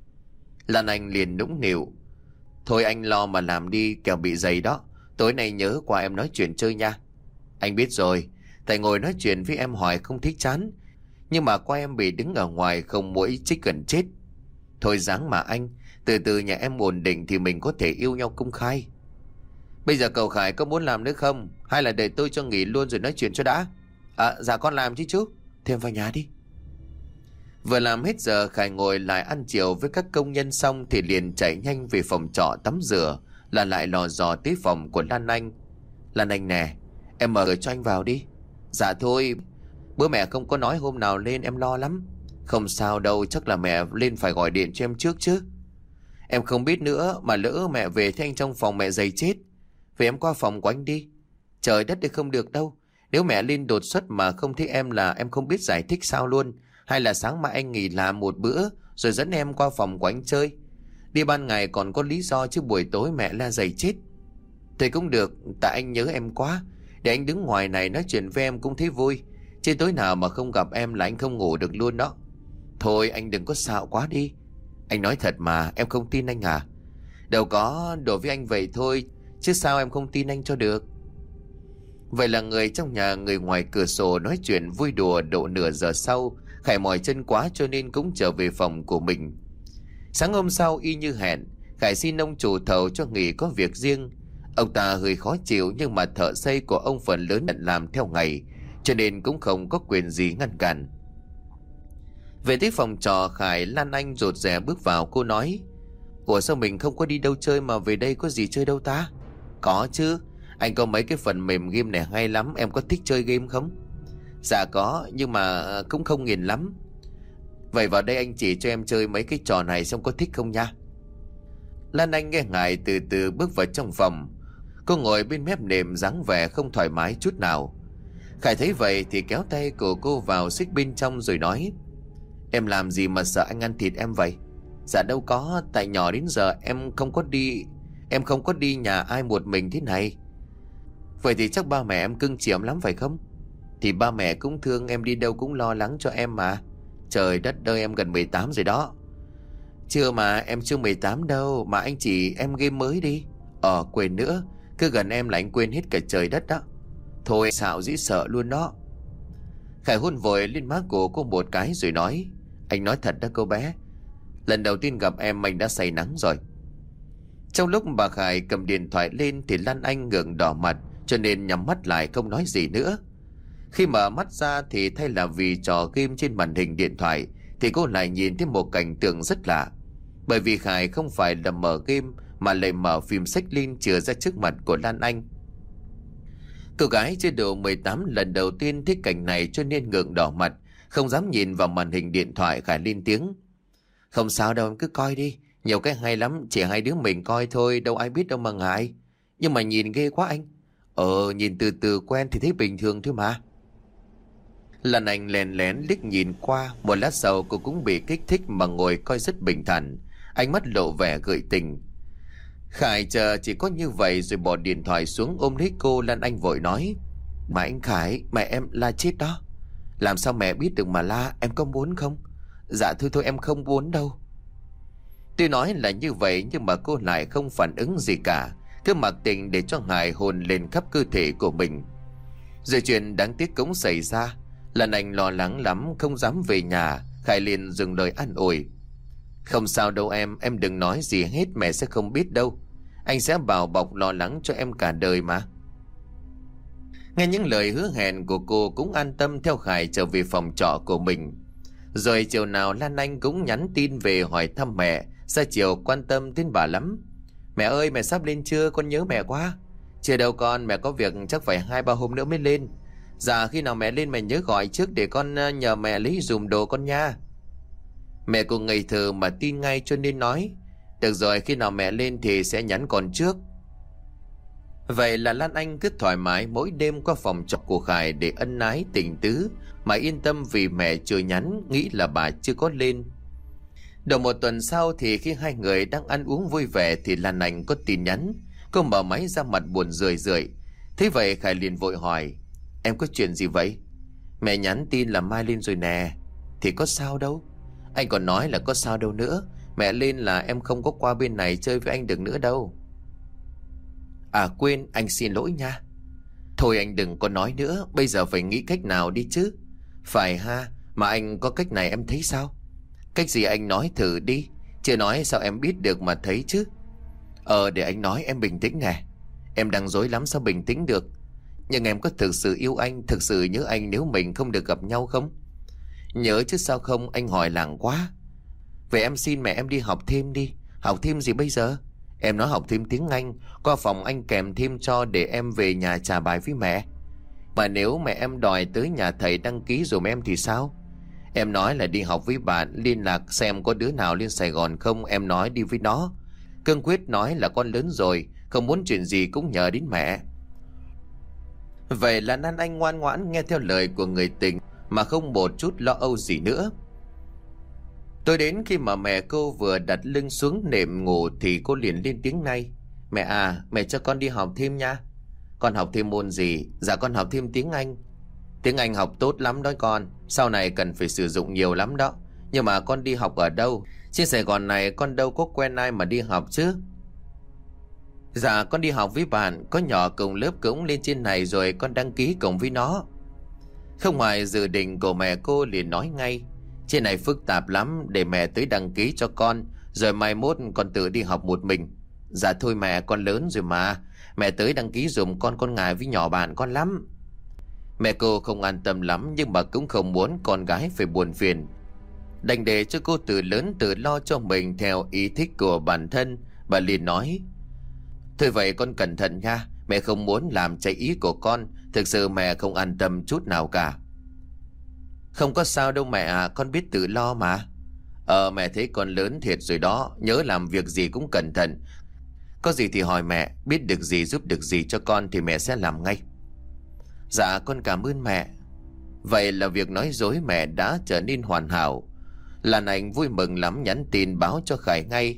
Lan Anh liền nũng nịu: Thôi anh lo mà làm đi, kẻo bị dày đó. Tối nay nhớ qua em nói chuyện chơi nha. Anh biết rồi, tại ngồi nói chuyện với em hoài không thích chán, nhưng mà qua em bị đứng ở ngoài không mũi chích gần chết. Thôi dáng mà anh, từ từ nhà em ổn định thì mình có thể yêu nhau công khai. Bây giờ cậu Khải có muốn làm nữa không, hay là để tôi cho nghỉ luôn rồi nói chuyện cho đã? À, dạ con làm chứ chú. Thêm vào nhà đi. Vừa làm hết giờ, Khải ngồi lại ăn chiều với các công nhân xong thì liền chạy nhanh về phòng trọ tắm rửa, là lại lò dò tới phòng của Lan Anh. Lan Anh nè, em mở cửa cho anh vào đi. Dạ thôi, bữa mẹ không có nói hôm nào lên em lo lắm. Không sao đâu, chắc là mẹ lên phải gọi điện cho em trước chứ. Em không biết nữa, mà lỡ mẹ về thì anh trong phòng mẹ dày chết. Vậy em qua phòng của anh đi. Trời đất, thì không được đâu. Nếu mẹ lên đột xuất mà không thấy em là em không biết giải thích sao luôn. Hay là sáng mai anh nghỉ làm một bữa rồi dẫn em qua phòng của anh chơi. Đi ban ngày còn có lý do, chứ buổi tối mẹ la dày chết. Thì cũng được, tại anh nhớ em quá. Để anh đứng ngoài này nói chuyện với em cũng thấy vui. Chứ tối nào mà không gặp em là anh không ngủ được luôn đó. Thôi anh đừng có xạo quá đi. Anh nói thật mà, em không tin anh à? Đâu có, đổ với anh vậy thôi, chứ sao em không tin anh cho được. Vậy là người trong nhà người ngoài cửa sổ nói chuyện vui đùa độ nửa giờ sau. Khải mỏi chân quá cho nên cũng trở về phòng của mình. Sáng hôm sau y như hẹn, Khải xin ông chủ thầu cho nghỉ có việc riêng. Ông ta hơi khó chịu, nhưng mà thợ xây của ông phần lớn nhận làm theo ngày, cho nên cũng không có quyền gì ngăn cản. Về tới phòng trọ, Khải Lan Anh rụt rè bước vào. Cô nói: Ủa sao mình không có đi đâu chơi mà về đây có gì chơi đâu ta? Có chứ, anh có mấy cái phần mềm game này hay lắm, em có thích chơi game không? Dạ có, nhưng mà cũng không nghiền lắm. Vậy vào đây anh chỉ cho em chơi mấy cái trò này xem có thích không nha. Lan Anh nghe ngại từ từ bước vào trong phòng. Cô ngồi bên mép nệm dáng vẻ không thoải mái chút nào. Khải thấy vậy thì kéo tay của cô vào xích bên trong rồi nói: Em làm gì mà sợ anh ăn thịt em vậy? Dạ đâu có, tại nhỏ đến giờ em không có đi Em không có đi nhà ai một mình thế này. Vậy thì chắc ba mẹ em cưng chiều em lắm phải không? Thì ba mẹ cũng thương em, đi đâu cũng lo lắng cho em mà. Trời đất ơi, em gần mười tám rồi đó. Chưa mà, em chưa mười tám đâu, mà anh chỉ em game mới đi. Ờ quên nữa, cứ gần em là anh quên hết cả trời đất đó. Thôi xạo dĩ sợ luôn đó. Khải hôn vội lên má của cô một cái rồi nói: Anh nói thật đó cô bé, lần đầu tiên gặp em anh đã say nắng rồi. Trong lúc bà Khải cầm điện thoại lên thì Lan Anh ngượng đỏ mặt, cho nên nhắm mắt lại không nói gì nữa. Khi mở mắt ra thì thay là vì trò game trên màn hình điện thoại, thì cô lại nhìn thấy một cảnh tượng rất lạ. Bởi vì Khải không phải là mở game mà lại mở phim sách lên chừa ra trước mặt của Lan Anh. Cô gái chưa đủ mười tám lần đầu tiên thấy cảnh này cho nên ngượng đỏ mặt, không dám nhìn vào màn hình điện thoại. Khải lên tiếng: Không sao đâu, em cứ coi đi, nhiều cái hay lắm, chỉ hai đứa mình coi thôi, đâu ai biết đâu mà ngại. Nhưng mà nhìn ghê quá anh. Ờ, nhìn từ từ quen thì thấy bình thường thôi mà. Lan Anh lén lén liếc nhìn qua, một lát sau cô cũng bị kích thích mà ngồi coi rất bình thản, ánh mắt lộ vẻ gợi tình. Khải chờ chỉ có như vậy rồi bỏ điện thoại xuống ôm lấy cô. Lan Anh vội nói: Mà anh Khải, mẹ em la chết đó. Làm sao mẹ biết được mà la, em có muốn không? Dạ thôi thôi, em không muốn đâu. Tuy nói là như vậy nhưng mà cô lại không phản ứng gì cả, cứ mặc tình để cho Khải hôn lên khắp cơ thể của mình. Rồi chuyện đáng tiếc cũng xảy ra. Lan Anh lo lắng lắm, không dám về nhà. Khải liền dừng lời an ủi: Không sao đâu em, em đừng nói gì hết, mẹ sẽ không biết đâu. Anh sẽ bảo bọc lo lắng cho em cả đời mà. Nghe những lời hứa hẹn của cô cũng an tâm theo Khải trở về phòng trọ của mình. Rồi chiều nào Lan Anh cũng nhắn tin về hỏi thăm mẹ, ra chiều quan tâm đến bà lắm. Mẹ ơi, mẹ sắp lên chưa, con nhớ mẹ quá. Chưa đâu con, mẹ có việc chắc phải hai ba hôm nữa mới lên. Dạ khi nào mẹ lên mẹ nhớ gọi trước để con nhờ mẹ lấy dùm đồ con nha. Mẹ cũng ngây thơ mà tin ngay cho nên nói: Được rồi, khi nào mẹ lên thì sẽ nhắn con trước. Vậy là Lan Anh cứ thoải mái mỗi đêm qua phòng trọ của Khải để ân ái tình tứ, mà yên tâm vì mẹ chưa nhắn, nghĩ là bà chưa có lên. Đầu một tuần sau thì khi hai người đang ăn uống vui vẻ thì Lan Anh có tin nhắn. Cô mở máy ra mặt buồn rười rượi. Thế vậy Khải liền vội hỏi: Em có chuyện gì vậy? Mẹ nhắn tin là mai lên rồi nè. Thì có sao đâu. Anh còn nói là có sao đâu nữa. Mẹ lên là em không có qua bên này chơi với anh được nữa đâu. À quên, anh xin lỗi nha. Thôi anh đừng có nói nữa, bây giờ phải nghĩ cách nào đi chứ. Phải ha, mà anh có cách này em thấy sao? Cách gì anh nói thử đi. Chưa nói sao em biết được mà thấy chứ. Ờ để anh nói, em bình tĩnh nè. Em đang dối lắm sao bình tĩnh được. Nhưng em có thực sự yêu anh, thực sự nhớ anh nếu mình không được gặp nhau không? Nhớ chứ sao không, anh hỏi làng quá. Vậy em xin mẹ em đi học thêm đi. Học thêm gì bây giờ? Em nói học thêm tiếng Anh, qua phòng anh kèm thêm cho để em về nhà trả bài với mẹ. Mà nếu mẹ em đòi tới nhà thầy đăng ký dùm em thì sao? Em nói là đi học với bạn, liên lạc xem có đứa nào lên Sài Gòn không, em nói đi với nó. Cương quyết nói là con lớn rồi, không muốn chuyện gì cũng nhờ đến mẹ. Vậy là Lan Anh ngoan ngoãn nghe theo lời của người tình mà không một chút lo âu gì nữa. Tôi đến khi mà mẹ cô vừa đặt lưng xuống nệm ngủ thì cô liền lên tiếng ngay. Mẹ à, mẹ cho con đi học thêm nha. Con học thêm môn gì? Dạ con học thêm tiếng Anh. Tiếng Anh học tốt lắm đó con, sau này cần phải sử dụng nhiều lắm đó. Nhưng mà con đi học ở đâu? Trên Sài Gòn này con đâu có quen ai mà đi học chứ. Dạ con đi học với bạn, có nhỏ cùng lớp cũng lên trên này rồi, con đăng ký cùng với nó. Không ngoài dự định của mẹ cô liền nói ngay. Trên này phức tạp lắm, để mẹ tới đăng ký cho con, rồi mai mốt con tự đi học một mình. Dạ thôi mẹ, con lớn rồi mà, mẹ tới đăng ký giùm con con ngại với nhỏ bạn con lắm. Mẹ cô không an tâm lắm, nhưng mà cũng không muốn con gái phải buồn phiền. Đành để cho cô từ lớn tự lo cho mình theo ý thích của bản thân. Bà liền nói: Thôi vậy con cẩn thận nha, mẹ không muốn làm trái ý của con. Thực sự mẹ không an tâm chút nào cả. Không có sao đâu mẹ à, con biết tự lo mà. Ờ mẹ thấy con lớn thiệt rồi đó, nhớ làm việc gì cũng cẩn thận. Có gì thì hỏi mẹ, biết được gì giúp được gì cho con thì mẹ sẽ làm ngay. Dạ con cảm ơn mẹ. Vậy là việc nói dối mẹ đã trở nên hoàn hảo. Lan Anh vui mừng lắm, nhắn tin báo cho Khải ngay.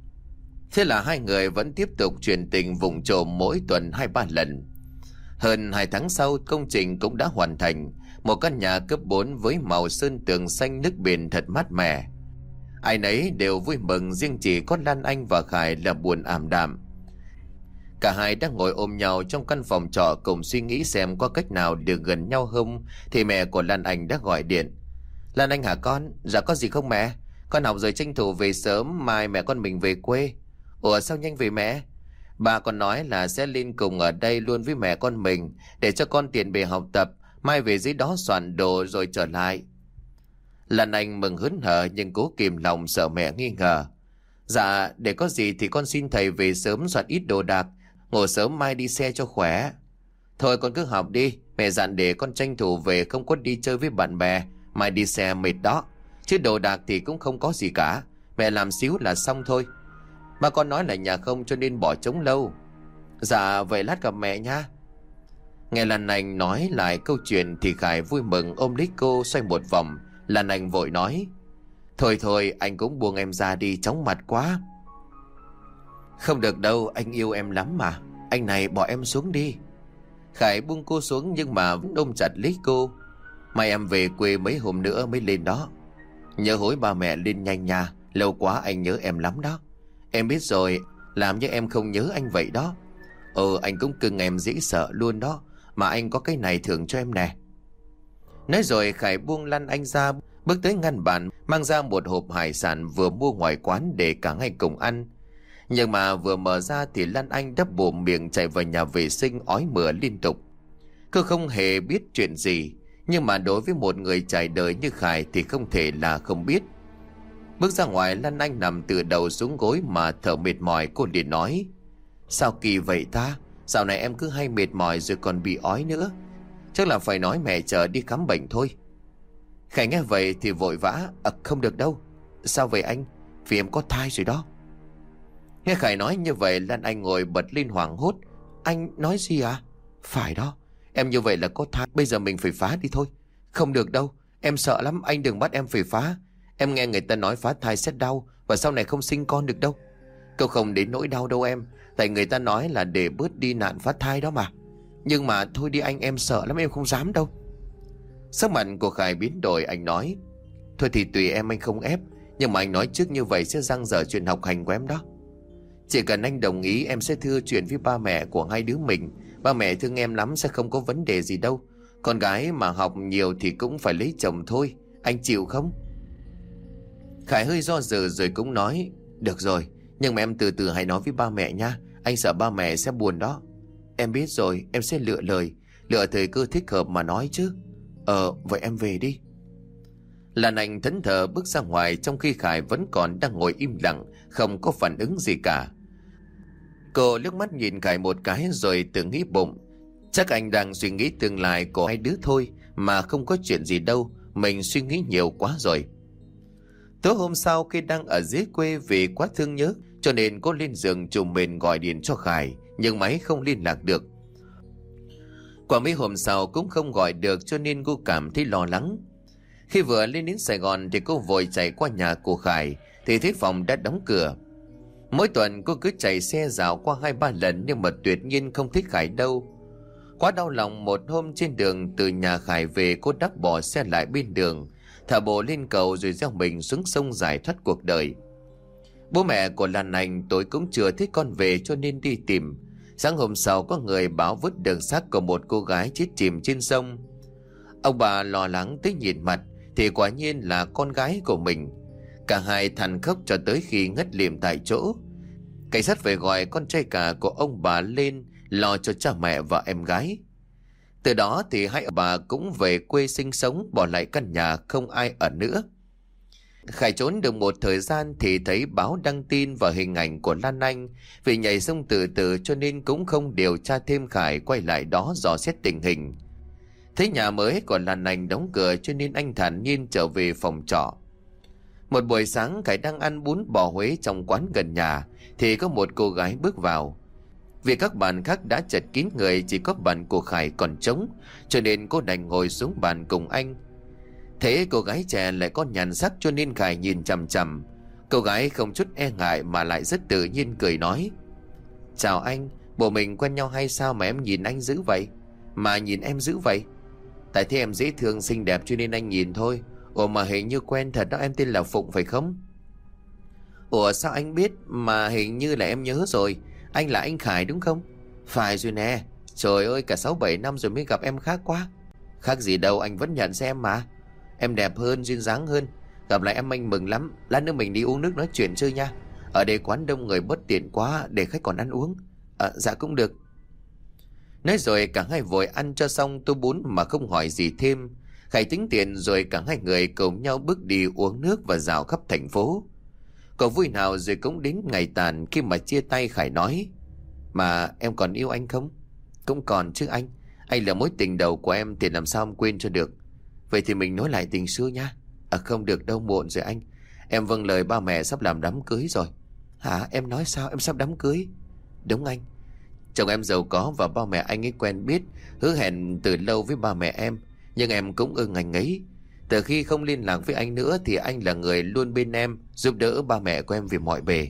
Thế là hai người vẫn tiếp tục truyền tình vụng trộm mỗi tuần hai ba lần. Hơn hai tháng sau, công trình cũng đã hoàn thành. Một căn nhà cấp bốn với màu sơn tường xanh nước biển thật mát mẻ. Ai nấy đều vui mừng, riêng chỉ có Lan Anh và Khải là buồn ảm đạm. Cả hai đang ngồi ôm nhau trong căn phòng trọ cùng suy nghĩ xem có cách nào được gần nhau không, thì mẹ của Lan Anh đã gọi điện. Lan Anh hả con? Dạ có gì không mẹ? Con học rồi tranh thủ về sớm, mai mẹ con mình về quê. Ủa sao nhanh về mẹ? Bà còn nói là sẽ lên cùng ở đây luôn với mẹ con mình, để cho con tiện bề học tập, mai về dưới đó soạn đồ rồi trở lại. Lan Anh mừng hớn hở nhưng cố kìm lòng sợ mẹ nghi ngờ. Dạ để có gì thì con xin thầy về sớm soạn ít đồ đạc, ngủ sớm mai đi xe cho khỏe. Thôi con cứ học đi, mẹ dặn để con tranh thủ về, không có đi chơi với bạn bè, mai đi xe mệt đó. Chứ đồ đạc thì cũng không có gì cả, mẹ làm xíu là xong thôi. Ba con nói là nhà không cho nên bỏ trống lâu. Dạ vậy lát gặp mẹ nha. Nghe Lan Anh nói lại câu chuyện thì Khải vui mừng ôm lấy cô xoay một vòng. Lan Anh vội nói: Thôi thôi anh cũng buông em ra đi, chóng mặt quá. Không được đâu, anh yêu em lắm mà. Anh này bỏ em xuống đi. Khải buông cô xuống nhưng mà vẫn ôm chặt lấy cô. Mai em về quê mấy hôm nữa mới lên đó. Nhớ hối ba mẹ lên nhanh nha, lâu quá anh nhớ em lắm đó. Em biết rồi, làm như em không nhớ anh vậy đó. Ừ anh cũng cưng em dễ sợ luôn đó. Mà anh có cái này thưởng cho em nè. Nói rồi Khải buông Lan Anh ra, bước tới ngăn bàn, mang ra một hộp hải sản vừa mua ngoài quán để cả hai cùng ăn. Nhưng mà vừa mở ra thì Lan Anh đắp bụng miệng chạy vào nhà vệ sinh ói mửa liên tục. Cô không hề biết chuyện gì, nhưng mà đối với một người trải đời như Khải thì không thể là không biết. Bước ra ngoài, Lan Anh nằm từ đầu xuống gối mà thở mệt mỏi. Cô liền nói: Sao kỳ vậy ta? Dạo này em cứ hay mệt mỏi rồi còn bị ói nữa. Chắc là phải nói mẹ chờ đi khám bệnh thôi. Khải nghe vậy thì vội vã: À không được đâu. Sao vậy anh? Vì em có thai rồi đó. Nghe Khải nói như vậy, Lan Anh ngồi bật lên hoảng hốt. Anh nói gì à? Phải đó, em như vậy là có thai. Bây giờ mình phải phá đi thôi. Không được đâu, em sợ lắm, anh đừng bắt em phải phá. Em nghe người ta nói phá thai sẽ đau, và sau này không sinh con được đâu. Cậu không đến nỗi đau đâu em, tại người ta nói là để bớt đi nạn phá thai đó mà. Nhưng mà thôi đi anh, em sợ lắm, em không dám đâu. Sắc mặt của Khải biến đổi, anh nói: Thôi thì tùy em, anh không ép. Nhưng mà anh nói trước như vậy sẽ dang dở chuyện học hành của em đó. Chỉ cần anh đồng ý, em sẽ thưa chuyện với ba mẹ của hai đứa mình. Ba mẹ thương em lắm, sẽ không có vấn đề gì đâu. Con gái mà học nhiều thì cũng phải lấy chồng thôi. Anh chịu không? Khải hơi do dự rồi cũng nói: Được rồi, nhưng mà em từ từ hãy nói với ba mẹ nha. Anh sợ ba mẹ sẽ buồn đó. Em biết rồi, em sẽ lựa lời, lựa thời cơ thích hợp mà nói chứ. Ờ vậy em về đi. Lan Anh thẫn thờ bước ra ngoài, trong khi Khải vẫn còn đang ngồi im lặng, không có phản ứng gì cả. Cô liếc mắt nhìn Khải một cái rồi tự nghĩ bụng, chắc anh đang suy nghĩ tương lai của hai đứa thôi, mà không có chuyện gì đâu, mình suy nghĩ nhiều quá rồi. Tối hôm sau, khi đang ở dưới quê vì quá thương nhớ, cho nên cô lên giường chùm mền gọi điện cho Khải, nhưng máy không liên lạc được. Qua mấy hôm sau cũng không gọi được, cho nên cô cảm thấy lo lắng. Khi vừa lên đến Sài Gòn thì cô vội chạy qua nhà của Khải, thì thấy phòng đã đóng cửa. Mỗi tuần cô cứ chạy xe dạo qua hai ba lần, nhưng mà tuyệt nhiên không thấy Khải đâu. Quá đau lòng, một hôm trên đường từ nhà Khải về, cô đắp bỏ xe lại bên đường, thả bộ lên cầu rồi gieo mình xuống sông giải thoát cuộc đời. Bố mẹ của Lan Anh tối cũng chưa thấy con về, cho nên đi tìm. Sáng hôm sau có người báo vứt được xác của một cô gái chết chìm trên sông. Ông bà lo lắng tới nhìn mặt thì quả nhiên là con gái của mình. Cả hai than khóc cho tới khi ngất lịm tại chỗ. Cảnh sát phải gọi con trai cả của ông bà lên lo cho cha mẹ và em gái. Từ đó thì hai ông bà cũng về quê sinh sống, bỏ lại căn nhà không ai ở nữa. Khải trốn được một thời gian thì thấy báo đăng tin và hình ảnh của Lan Anh vì nhảy sông tự tử, cho nên cũng không điều tra thêm. Khải quay lại đó dò xét tình hình. Thấy nhà mới của Lan Anh đóng cửa, cho nên anh thản nhiên trở về phòng trọ. Một buổi sáng, Khải đang ăn bún bò Huế trong quán gần nhà thì có một cô gái bước vào. Vì các bàn khác đã chật kín người, chỉ có bàn của Khải còn trống, cho nên cô đành ngồi xuống bàn cùng anh. Thế cô gái trẻ lại có nhan sắc, cho nên Khải nhìn chằm chằm. Cô gái không chút e ngại mà lại rất tự nhiên cười nói: "Chào anh, bộ mình quen nhau hay sao mà em nhìn anh dữ vậy? Mà nhìn em dữ vậy?" "Tại thế em dễ thương xinh đẹp cho nên anh nhìn thôi." "Ủa mà hình như quen thật đó, em tên là Phụng phải không?" "Ủa sao anh biết? Mà hình như là em nhớ rồi. Anh là anh Khải đúng không?" "Phải rồi nè. Trời ơi, cả sáu bảy năm rồi mới gặp em, khác quá." "Khác gì đâu, anh vẫn nhận ra em mà. Em đẹp hơn, duyên dáng hơn. Gặp lại em anh mừng lắm. Lát nữa mình đi uống nước nói chuyện chơi nha. Ở đây quán đông người bất tiện quá, để khách còn ăn uống." "À, dạ cũng được." Nói rồi cả hai vội ăn cho xong tô bún mà không hỏi gì thêm. Khải tính tiền rồi cả hai người cùng nhau bước đi uống nước và dạo khắp thành phố. Cậu vui nào rồi cũng đến ngày tàn. Khi mà chia tay, Khải nói: "Mà em còn yêu anh không?" "Cũng còn chứ anh. Anh là mối tình đầu của em thì làm sao em quên cho được." "Vậy thì mình nói lại tình xưa nha." "À không được đâu, muộn rồi anh. Em vâng lời ba mẹ sắp làm đám cưới rồi." "Hả? Em nói sao? Em sắp đám cưới?" "Đúng anh. Chồng em giàu có và ba mẹ anh ấy quen biết, hứa hẹn từ lâu với ba mẹ em. Nhưng em cũng ưng anh ấy. Từ khi không liên lạc với anh nữa thì anh là người luôn bên em, giúp đỡ ba mẹ của em vì mọi bề."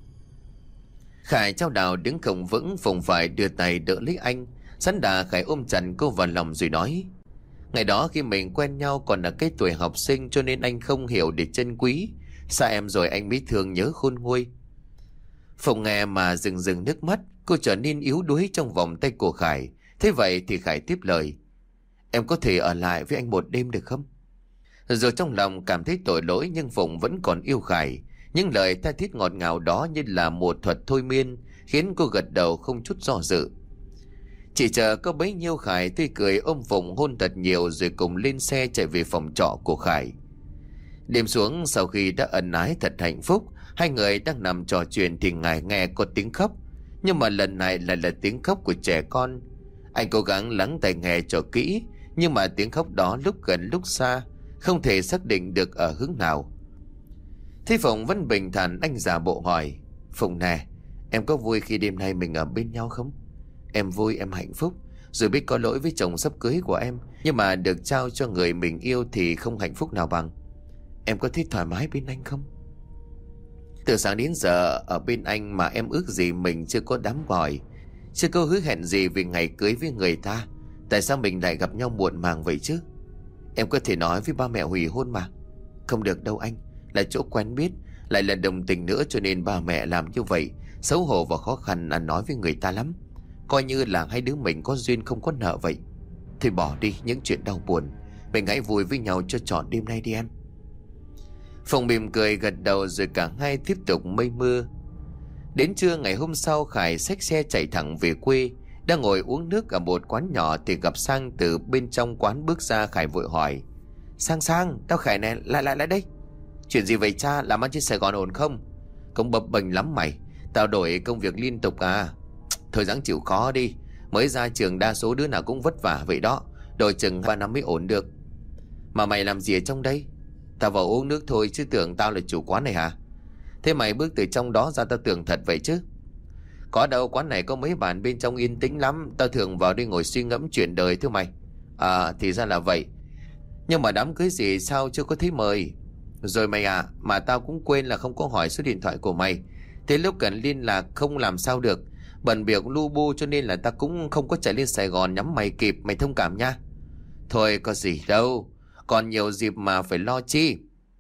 Khải trao đảo đứng không vững, Phụng phải đưa tay đỡ lấy anh. Sẵn đà Khải ôm chặt cô vào lòng rồi nói: "Ngày đó khi mình quen nhau còn là cái tuổi học sinh, cho nên anh không hiểu để trân quý. Xa em rồi anh mới thương nhớ khôn nguôi." Phụng nghe mà rừng rừng nước mắt, cô trở nên yếu đuối trong vòng tay của Khải. Thế vậy thì Khải tiếp lời: "Em có thể ở lại với anh một đêm được không?" Rồi trong lòng cảm thấy tội lỗi, nhưng Phụng vẫn còn yêu Khải. Những lời tha thiết ngọt ngào đó như là một thuật thôi miên, khiến cô gật đầu không chút do dự. Chỉ chờ có bấy nhiêu, Khải tươi cười ôm Phụng hôn thật nhiều rồi cùng lên xe chạy về phòng trọ của Khải. Đêm xuống, sau khi đã ân ái thật hạnh phúc, hai người đang nằm trò chuyện thì Ngài nghe có tiếng khóc. Nhưng mà lần này lại là tiếng khóc của trẻ con. Anh cố gắng lắng tai nghe cho kỹ, nhưng mà tiếng khóc đó lúc gần lúc xa, không thể xác định được ở hướng nào. Thế Phụng vẫn bình thản, anh giả bộ hỏi: "Phụng nè, em có vui khi đêm nay mình ở bên nhau không?" "Em vui, em hạnh phúc. Rồi biết có lỗi với chồng sắp cưới của em, nhưng mà được trao cho người mình yêu thì không hạnh phúc nào bằng. Em có thấy thoải mái bên anh không?" "Từ sáng đến giờ ở bên anh mà em ước gì mình chưa có đám hỏi, chưa có hứa hẹn gì về ngày cưới với người ta. Tại sao mình lại gặp nhau muộn màng vậy chứ? Em có thể nói với ba mẹ hủy hôn mà." "Không được đâu anh. Là chỗ quen biết, lại là đồng tình nữa, cho nên ba mẹ làm như vậy. Xấu hổ và khó khăn ăn nói với người ta lắm. Coi như là hai đứa mình có duyên không có nợ vậy. Thôi bỏ đi những chuyện đau buồn, mình hãy vui với nhau cho trọn đêm nay đi em." Phụng mỉm cười gật đầu rồi cả hai tiếp tục mây mưa. Đến trưa ngày hôm sau, Khải xách xe chạy thẳng về quê. Đang ngồi uống nước ở một quán nhỏ thì gặp Sang từ bên trong quán bước ra. Khải vội hỏi: Sang sang, tao Khải này, lại lại lại đây. Chuyện gì vậy cha, làm ăn trên Sài Gòn ổn không? Công bập bềnh lắm mày. Tao đổi công việc liên tục à. Thôi ráng chịu khó đi. Mới ra trường đa số đứa nào cũng vất vả vậy đó. Đổi chừng ba năm mới ổn được. Mà mày làm gì ở trong đây? Tao vào uống nước thôi chứ tưởng tao là chủ quán này hả? Thế mày bước từ trong đó ra tao tưởng thật vậy chứ? Có đâu, quán này có mấy bàn bên trong yên tĩnh lắm. Tao thường vào đây ngồi suy ngẫm chuyện đời thưa mày. À thì ra là vậy. Nhưng mà đám cưới gì sao chưa có thấy mời? Rồi mày à, mà tao cũng quên là không có hỏi số điện thoại của mày. Thế lúc cần liên lạc không làm sao được. Bận việc lu bu cho nên là tao cũng không có chạy lên Sài Gòn nhắm mày kịp. Mày thông cảm nha. Thôi có gì đâu, còn nhiều dịp mà phải lo chi.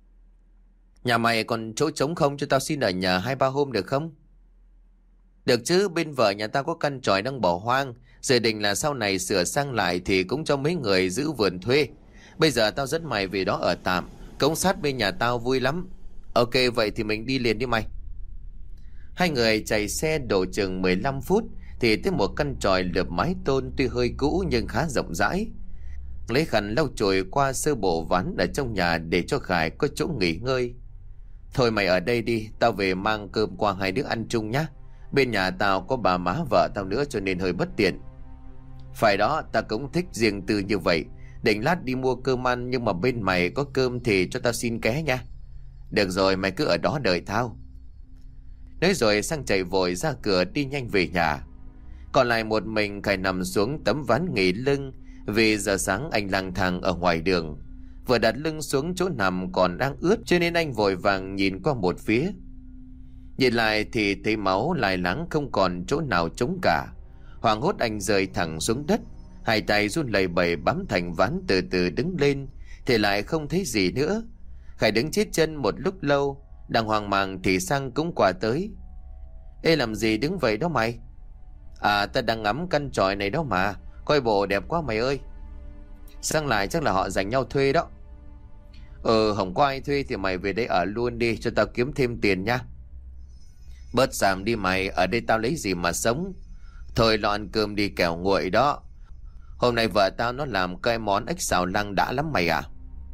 Nhà mày còn chỗ trống không, cho tao xin ở nhà hai ba hôm được không? Được chứ, bên vợ nhà tao có căn tròi đang bỏ hoang. Dự định là sau này sửa sang lại thì cũng cho mấy người giữ vườn thuê. Bây giờ tao dẫn mày về đó ở tạm, cũng sát bên nhà tao vui lắm. Ok vậy thì mình đi liền đi mày. Hai người chạy xe đổ chừng mười lăm phút thì tới một căn tròi lợp mái tôn tuy hơi cũ nhưng khá rộng rãi. Lấy khăn lau chùi qua sơ bộ ván ở trong nhà để cho Khải có chỗ nghỉ ngơi. Thôi mày ở đây đi, tao về mang cơm qua hai đứa ăn chung nhá. Bên nhà tao có bà má vợ tao nữa cho nên hơi bất tiện. Phải đó, tao cũng thích riêng tư như vậy. Định lát đi mua cơm ăn, nhưng mà bên mày có cơm thì cho tao xin ké nha. Được rồi, mày cứ ở đó đợi tao. Nói rồi sang chạy vội ra cửa đi nhanh về nhà. Còn lại một mình Khải nằm xuống tấm ván nghỉ lưng. Vì giờ sáng anh lang thang ở ngoài đường, vừa đặt lưng xuống chỗ nằm còn đang ướt, cho nên anh vội vàng nhìn qua một phía. Nhìn lại thì thấy máu lai láng không còn chỗ nào trống cả. Hoảng hốt anh rơi thẳng xuống đất, hai tay run lẩy bẩy bám thành ván từ từ đứng lên, thì lại không thấy gì nữa. Khải đứng chết chân một lúc lâu, đang hoang mang thì Sang cũng qua tới. Ê, làm gì đứng vậy đó mày? À, ta đang ngắm căn tròi này đó mà, coi bộ đẹp quá mày ơi. Sang lại chắc là họ dành nhau thuê đó. Ừ, không có ai thuê thì mày về đây ở luôn đi, cho tao kiếm thêm tiền nha. Bớt giảm đi mày, ở đây tao lấy gì mà sống. Thôi lo ăn cơm đi kẻo nguội đó. Hôm nay vợ tao nó làm cái món ếch xào lăng đã lắm mày à.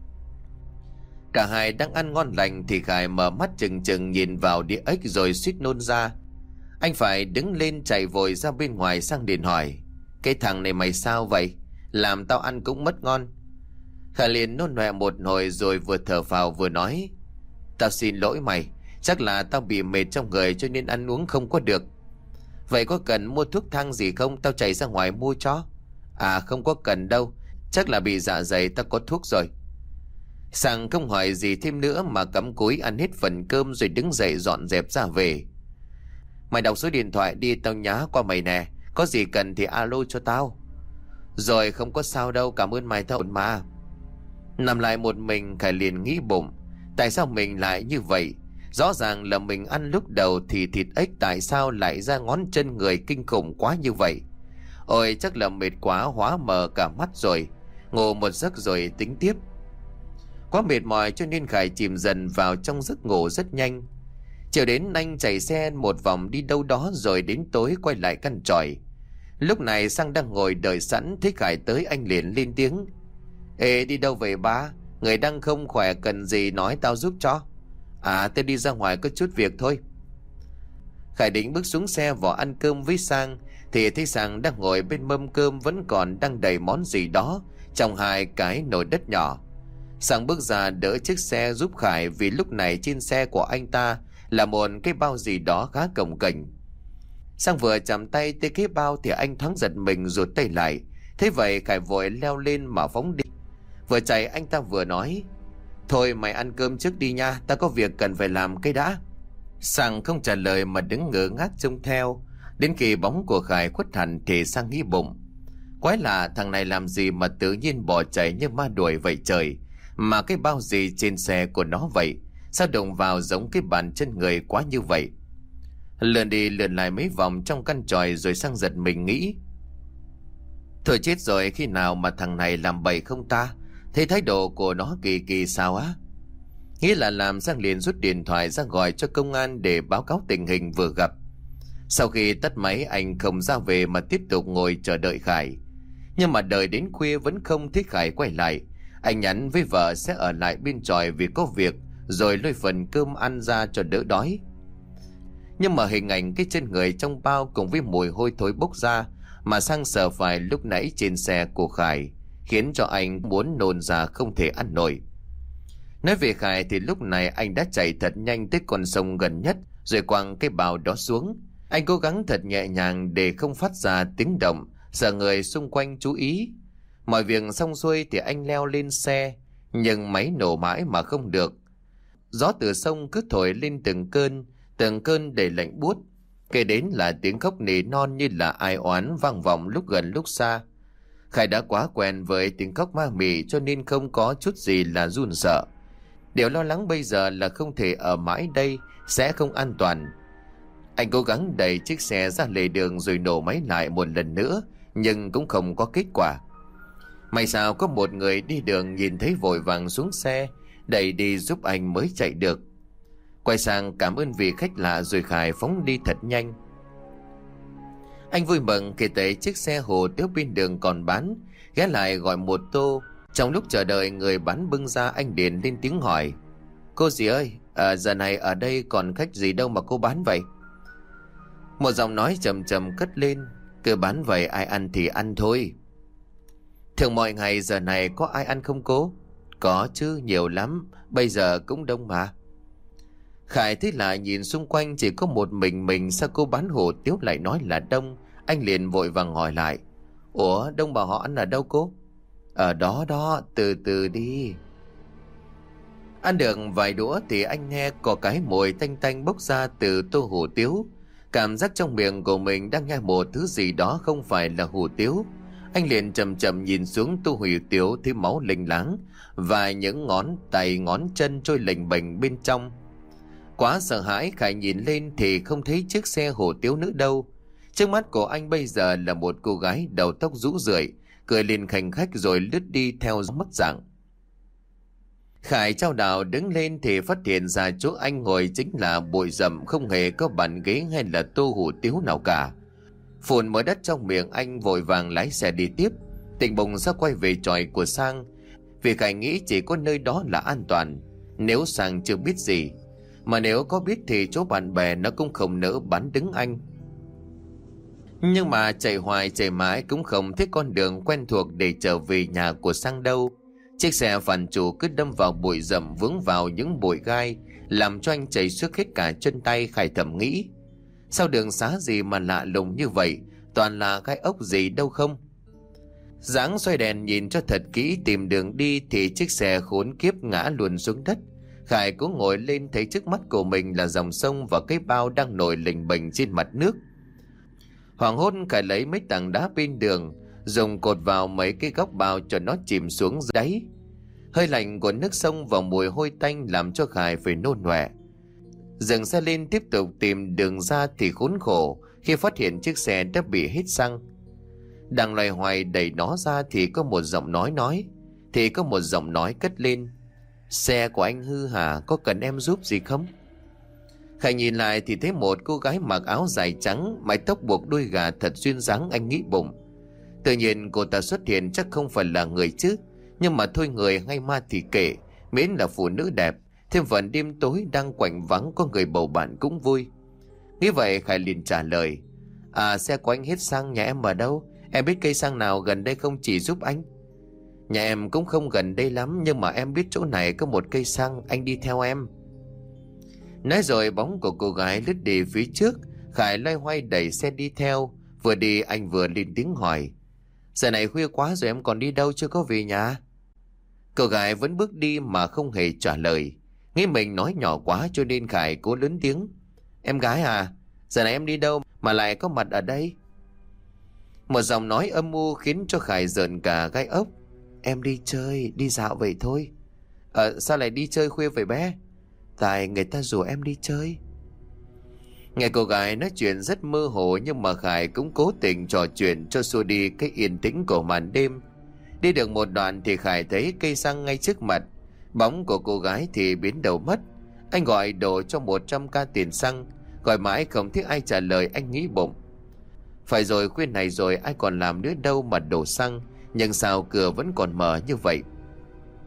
Cả hai đang ăn ngon lành thì Khải mở mắt chừng chừng nhìn vào đĩa ếch rồi suýt nôn ra. Anh phải đứng lên chạy vội ra bên ngoài sang điện hỏi: Cái thằng này mày sao vậy? Làm tao ăn cũng mất ngon. Khải liền nôn nọe một hồi rồi vừa thở phào vừa nói: Tao xin lỗi mày, chắc là tao bị mệt trong người cho nên ăn uống không có được. Vậy có cần mua thuốc thang gì không? Tao chạy ra ngoài mua cho. À không có cần đâu, chắc là bị dạ dày, tao có thuốc rồi. Sang không hỏi gì thêm nữa mà cắm cúi ăn hết phần cơm rồi đứng dậy dọn dẹp ra về. Mày đọc số điện thoại đi, tao nhá qua mày nè. Có gì cần thì alo cho tao. Rồi, không có sao đâu, cảm ơn mày, tao ổn mà. Nằm lại một mình Khải liền nghĩ bụng, tại sao mình lại như vậy? Rõ ràng là mình ăn lúc đầu thì thịt ếch, tại sao lại ra ngón chân người kinh khủng quá như vậy? Ôi chắc là mệt quá hóa mờ cả mắt rồi. Ngủ một giấc rồi tính tiếp. Quá mệt mỏi cho nên Khải chìm dần vào trong giấc ngủ rất nhanh. Chiều đến anh chạy xe một vòng đi đâu đó rồi đến tối quay lại căn tròi. Lúc này Sang đang ngồi đợi sẵn, thấy Khải tới anh liền lên tiếng: Ê, đi đâu vậy ba? Người đang không khỏe cần gì nói tao giúp cho. À, tao đi ra ngoài có chút việc thôi. Khải định bước xuống xe vỏ ăn cơm với Sang thì thấy Sang đang ngồi bên mâm cơm vẫn còn đang đầy món gì đó trong hai cái nồi đất nhỏ. Sang bước ra đỡ chiếc xe giúp Khải, vì lúc này trên xe của anh ta là một cái bao gì đó khá cồng kềnh. Sang vừa chạm tay tới cái bao thì anh thoáng giật mình rụt tay lại. Thế vậy Khải vội leo lên mà phóng đi. Vừa chạy anh ta vừa nói: Thôi mày ăn cơm trước đi nha, ta có việc cần phải làm cái đã. Sang không trả lời mà đứng ngơ ngác trông theo. Đến khi bóng của Khải khuất hẳn thì Sang nghĩ bụng: Quái lạ, thằng này làm gì mà tự nhiên bỏ chạy như ma đuổi vậy trời. Mà cái bao gì trên xe của nó vậy? Sao đụng vào giống cái bàn chân người quá như vậy? Lượn đi lượn lại mấy vòng trong căn tròi rồi Sang giật mình nghĩ: Thôi chết rồi, khi nào mà thằng này làm bậy không ta? Thấy thái độ của nó kỳ kỳ sao á? Nghĩ là làm, Sang liền rút điện thoại ra gọi cho công an để báo cáo tình hình vừa gặp. Sau khi tắt máy anh không ra về mà tiếp tục ngồi chờ đợi Khải. Nhưng mà đợi đến khuya vẫn không thấy Khải quay lại. Anh nhắn với vợ sẽ ở lại bên tròi vì có việc, rồi lôi phần cơm ăn ra cho đỡ đói. Nhưng mà hình ảnh cái chân người trong bao cùng với mùi hôi thối bốc ra mà Sang sờ phải lúc nãy trên xe của Khải khiến cho anh muốn nôn ra không thể ăn nổi. Nói về Khải thì lúc này anh đã chạy thật nhanh tới con sông gần nhất rồi quăng cái bao đó xuống. Anh cố gắng thật nhẹ nhàng để không phát ra tiếng động, sợ người xung quanh chú ý. Mọi việc xong xuôi thì anh leo lên xe, nhưng máy nổ mãi mà không được. Gió từ sông cứ thổi lên từng cơn, từng cơn đầy lạnh buốt. Kể đến là tiếng khóc nỉ non như là ai oán vang vọng lúc gần lúc xa. Khải đã quá quen với tiếng khóc ma mị cho nên không có chút gì là run sợ. Điều lo lắng bây giờ là không thể ở mãi đây, sẽ không an toàn. Anh cố gắng đẩy chiếc xe ra lề đường rồi nổ máy lại một lần nữa, nhưng cũng không có kết quả. May sao có một người đi đường nhìn thấy vội vàng xuống xe, đẩy đi giúp anh mới chạy được. Quay sang cảm ơn vị khách lạ rồi Khải phóng đi thật nhanh. Anh vui mừng khi thấy chiếc xe hồ tiêu bên đường còn bán, ghé lại gọi một tô. Trong lúc chờ đợi người bán bưng ra, anh Điền lên tiếng hỏi: "Cô dì ơi, à, giờ này ở đây còn khách gì đâu mà cô bán vậy?" Một giọng nói trầm trầm cất lên: "Cứ bán vậy, ai ăn thì ăn thôi." "Thường mọi ngày giờ này có ai ăn không cô?" "Có chứ, nhiều lắm, bây giờ cũng đông mà." Khải thấy lạ nhìn xung quanh chỉ có một mình mình, sao cô bán hủ tiếu lại nói là đông? Anh liền vội vàng hỏi lại: "Ủa, đông bảo họ ăn ở đâu cô?" "Ở đó đó, từ từ đi." Ăn được vài đũa thì anh nghe có cái mùi tanh tanh bốc ra từ tô hủ tiếu. Cảm giác trong miệng của mình đang nghe một thứ gì đó không phải là hủ tiếu. Anh liền chậm chậm nhìn xuống tô hủ tiếu, thấy máu lênh láng và những ngón tay ngón chân trôi lềnh bềnh bên trong. Quá sợ hãi, Khải nhìn lên thì không thấy chiếc xe hủ tiếu nữa đâu. Trước mắt của anh bây giờ là một cô gái đầu tóc rũ rượi, cười lên khành khách rồi lướt đi theo mất dạng. Khải chao đảo đứng lên thì phát hiện ra chỗ anh ngồi chính là bụi rậm, không hề có bàn ghế hay là tô hủ tiếu nào cả. Phun mớ đất trong miệng, anh vội vàng lái xe đi tiếp. Tỉnh bụng ra quay về tròi của Sang, vì Khải nghĩ chỉ có nơi đó là an toàn. Nếu Sang chưa biết gì, mà nếu có biết thì chỗ bạn bè nó cũng không nỡ bán đứng anh. Nhưng mà chạy hoài chạy mãi cũng không thấy con đường quen thuộc để trở về nhà của Sang đâu. Chiếc xe phản chủ cứ đâm vào bụi rậm, vướng vào những bụi gai, làm cho anh chảy xước hết cả chân tay. Khải thầm nghĩ: sao đường xá gì mà lạ lùng như vậy, toàn là gai ốc gì đâu không. Dáng xoay đèn nhìn cho thật kỹ tìm đường đi thì chiếc xe khốn kiếp ngã luôn xuống đất. Khải cũng ngồi lên thấy trước mắt của mình là dòng sông và cái bao đang nổi lềnh bềnh trên mặt nước. Hoảng hốt, Khải lấy mấy tảng đá bên đường, dùng cột vào mấy cái góc bao cho nó chìm xuống đáy. Hơi lạnh của nước sông và mùi hôi tanh làm cho Khải phải nôn ọe. Dừng xe lên tiếp tục tìm đường ra thì khốn khổ khi phát hiện chiếc xe đã bị hết xăng. Đang loay hoay đẩy nó ra thì có một giọng nói nói thì có một giọng nói cất lên: "Xe của anh hư hả, có cần em giúp gì không?" Khải nhìn lại thì thấy một cô gái mặc áo dài trắng, mái tóc buộc đuôi gà thật duyên dáng. Anh nghĩ bụng, tự nhiên cô ta xuất hiện chắc không phải là người chứ. Nhưng mà thôi, người hay ma thì kệ, miễn là phụ nữ đẹp, thêm phần đêm tối đang quạnh vắng có người bầu bạn cũng vui. Nghĩ vậy Khải liền trả lời: "À, xe của anh hết xăng, nhà em ở đâu? Em biết cây xăng nào gần đây không chỉ giúp anh?" "Nhà em cũng không gần đây lắm, nhưng mà em biết chỗ này có một cây xăng, anh đi theo em." Nói rồi bóng của cô gái lướt đi phía trước. Khải loay hoay đẩy xe đi theo. Vừa đi anh vừa lên tiếng hỏi: "Giờ này khuya quá rồi, em còn đi đâu, chưa có về nhà?" Cô gái vẫn bước đi mà không hề trả lời. Nghĩ mình nói nhỏ quá cho nên Khải cố lớn tiếng: "Em gái à, giờ này em đi đâu mà lại có mặt ở đây?" Một giọng nói âm u khiến cho Khải rợn cả gai ốc: "Em đi chơi, đi dạo vậy thôi." "Ờ, sao lại đi chơi khuya vậy bé?" "Tại người ta rủ em đi chơi." Nghe cô gái nói chuyện rất mơ hồ, nhưng mà Khải cũng cố tình trò chuyện cho xua đi cái yên tĩnh của màn đêm. Đi được một đoạn thì Khải thấy cây xăng ngay trước mặt. Bóng của cô gái thì biến đầu mất. Anh gọi đổ cho một trăm ca tiền xăng, gọi mãi không thấy ai trả lời. Anh nghĩ bụng, phải rồi, khuya này rồi ai còn làm nữa đâu mà đổ xăng, nhưng sao cửa vẫn còn mở như vậy.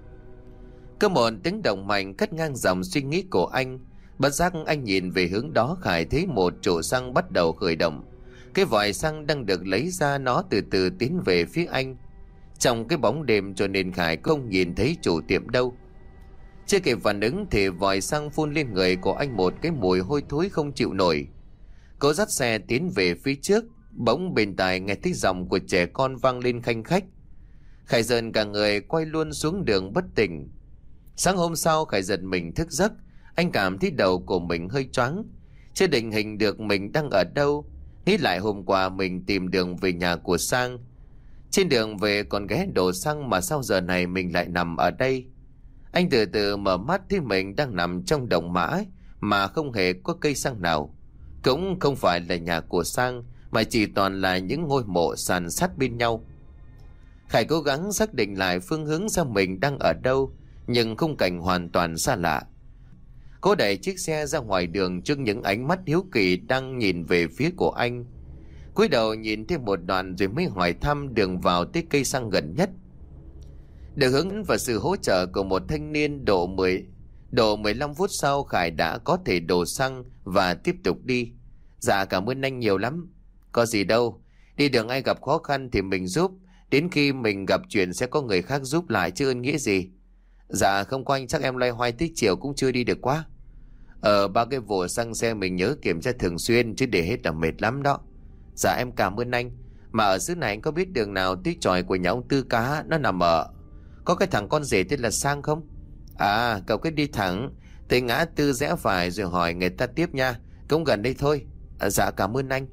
Có một tiếng động mạnh cắt ngang dòng suy nghĩ của anh. Bất giác anh nhìn về hướng đó, Khải thấy một trụ xăng bắt đầu khởi động. Cái vòi xăng đang được lấy ra, nó từ từ tiến về phía anh. Trong cái bóng đêm cho nên Khải không nhìn thấy chủ tiệm đâu. Chưa kịp phản ứng thì vòi xăng phun lên người của anh một cái mùi hôi thối không chịu nổi. Cố dắt xe tiến về phía trước, bỗng bên tai nghe thấy giọng của trẻ con vang lên khanh khách. Khải giận cả người quay luôn xuống đường bất tỉnh. Sáng hôm sau Khải giật mình thức giấc. Anh cảm thấy đầu của mình hơi choáng, chưa định hình được mình đang ở đâu. Nghĩ lại hôm qua mình tìm đường về nhà của Sang. Trên đường về còn ghé đổ xăng, mà sao giờ này mình lại nằm ở đây? Anh từ từ mở mắt thấy mình đang nằm trong đồng mã mà không hề có cây xăng nào. Cũng không phải là nhà của Sang, mà chỉ toàn là những ngôi mộ san sát bên nhau. Khải cố gắng xác định lại phương hướng ra mình đang ở đâu, nhưng khung cảnh hoàn toàn xa lạ. Cô đẩy chiếc xe ra ngoài đường trước những ánh mắt hiếu kỳ đang nhìn về phía của anh. Cúi đầu nhìn thêm một đoạn rồi mới hỏi thăm đường vào tới cây xăng gần nhất. Được hướng và sự hỗ trợ của một thanh niên, độ mười độ mười lăm phút sau Khải đã có thể đổ xăng và tiếp tục đi. Dạ cảm ơn anh nhiều lắm. Có gì đâu, đi đường ai gặp khó khăn thì mình giúp, đến khi mình gặp chuyện sẽ có người khác giúp lại chứ ơn nghĩa gì. Dạ không có anh chắc em loay hoay tới chiều cũng chưa đi được quá. Ờ ba cái vụ xăng xe mình nhớ kiểm tra thường xuyên, chứ để hết là mệt lắm đó. Dạ em cảm ơn anh. Mà ở xứ này anh có biết đường nào tới chòi của nhà ông Tư Cá, nó nằm ở có cái thằng con rể tên là Sang không? À cậu cứ đi thẳng tới ngã tư rẽ phải rồi hỏi người ta tiếp nha, cũng gần đây thôi. À, dạ cảm ơn anh.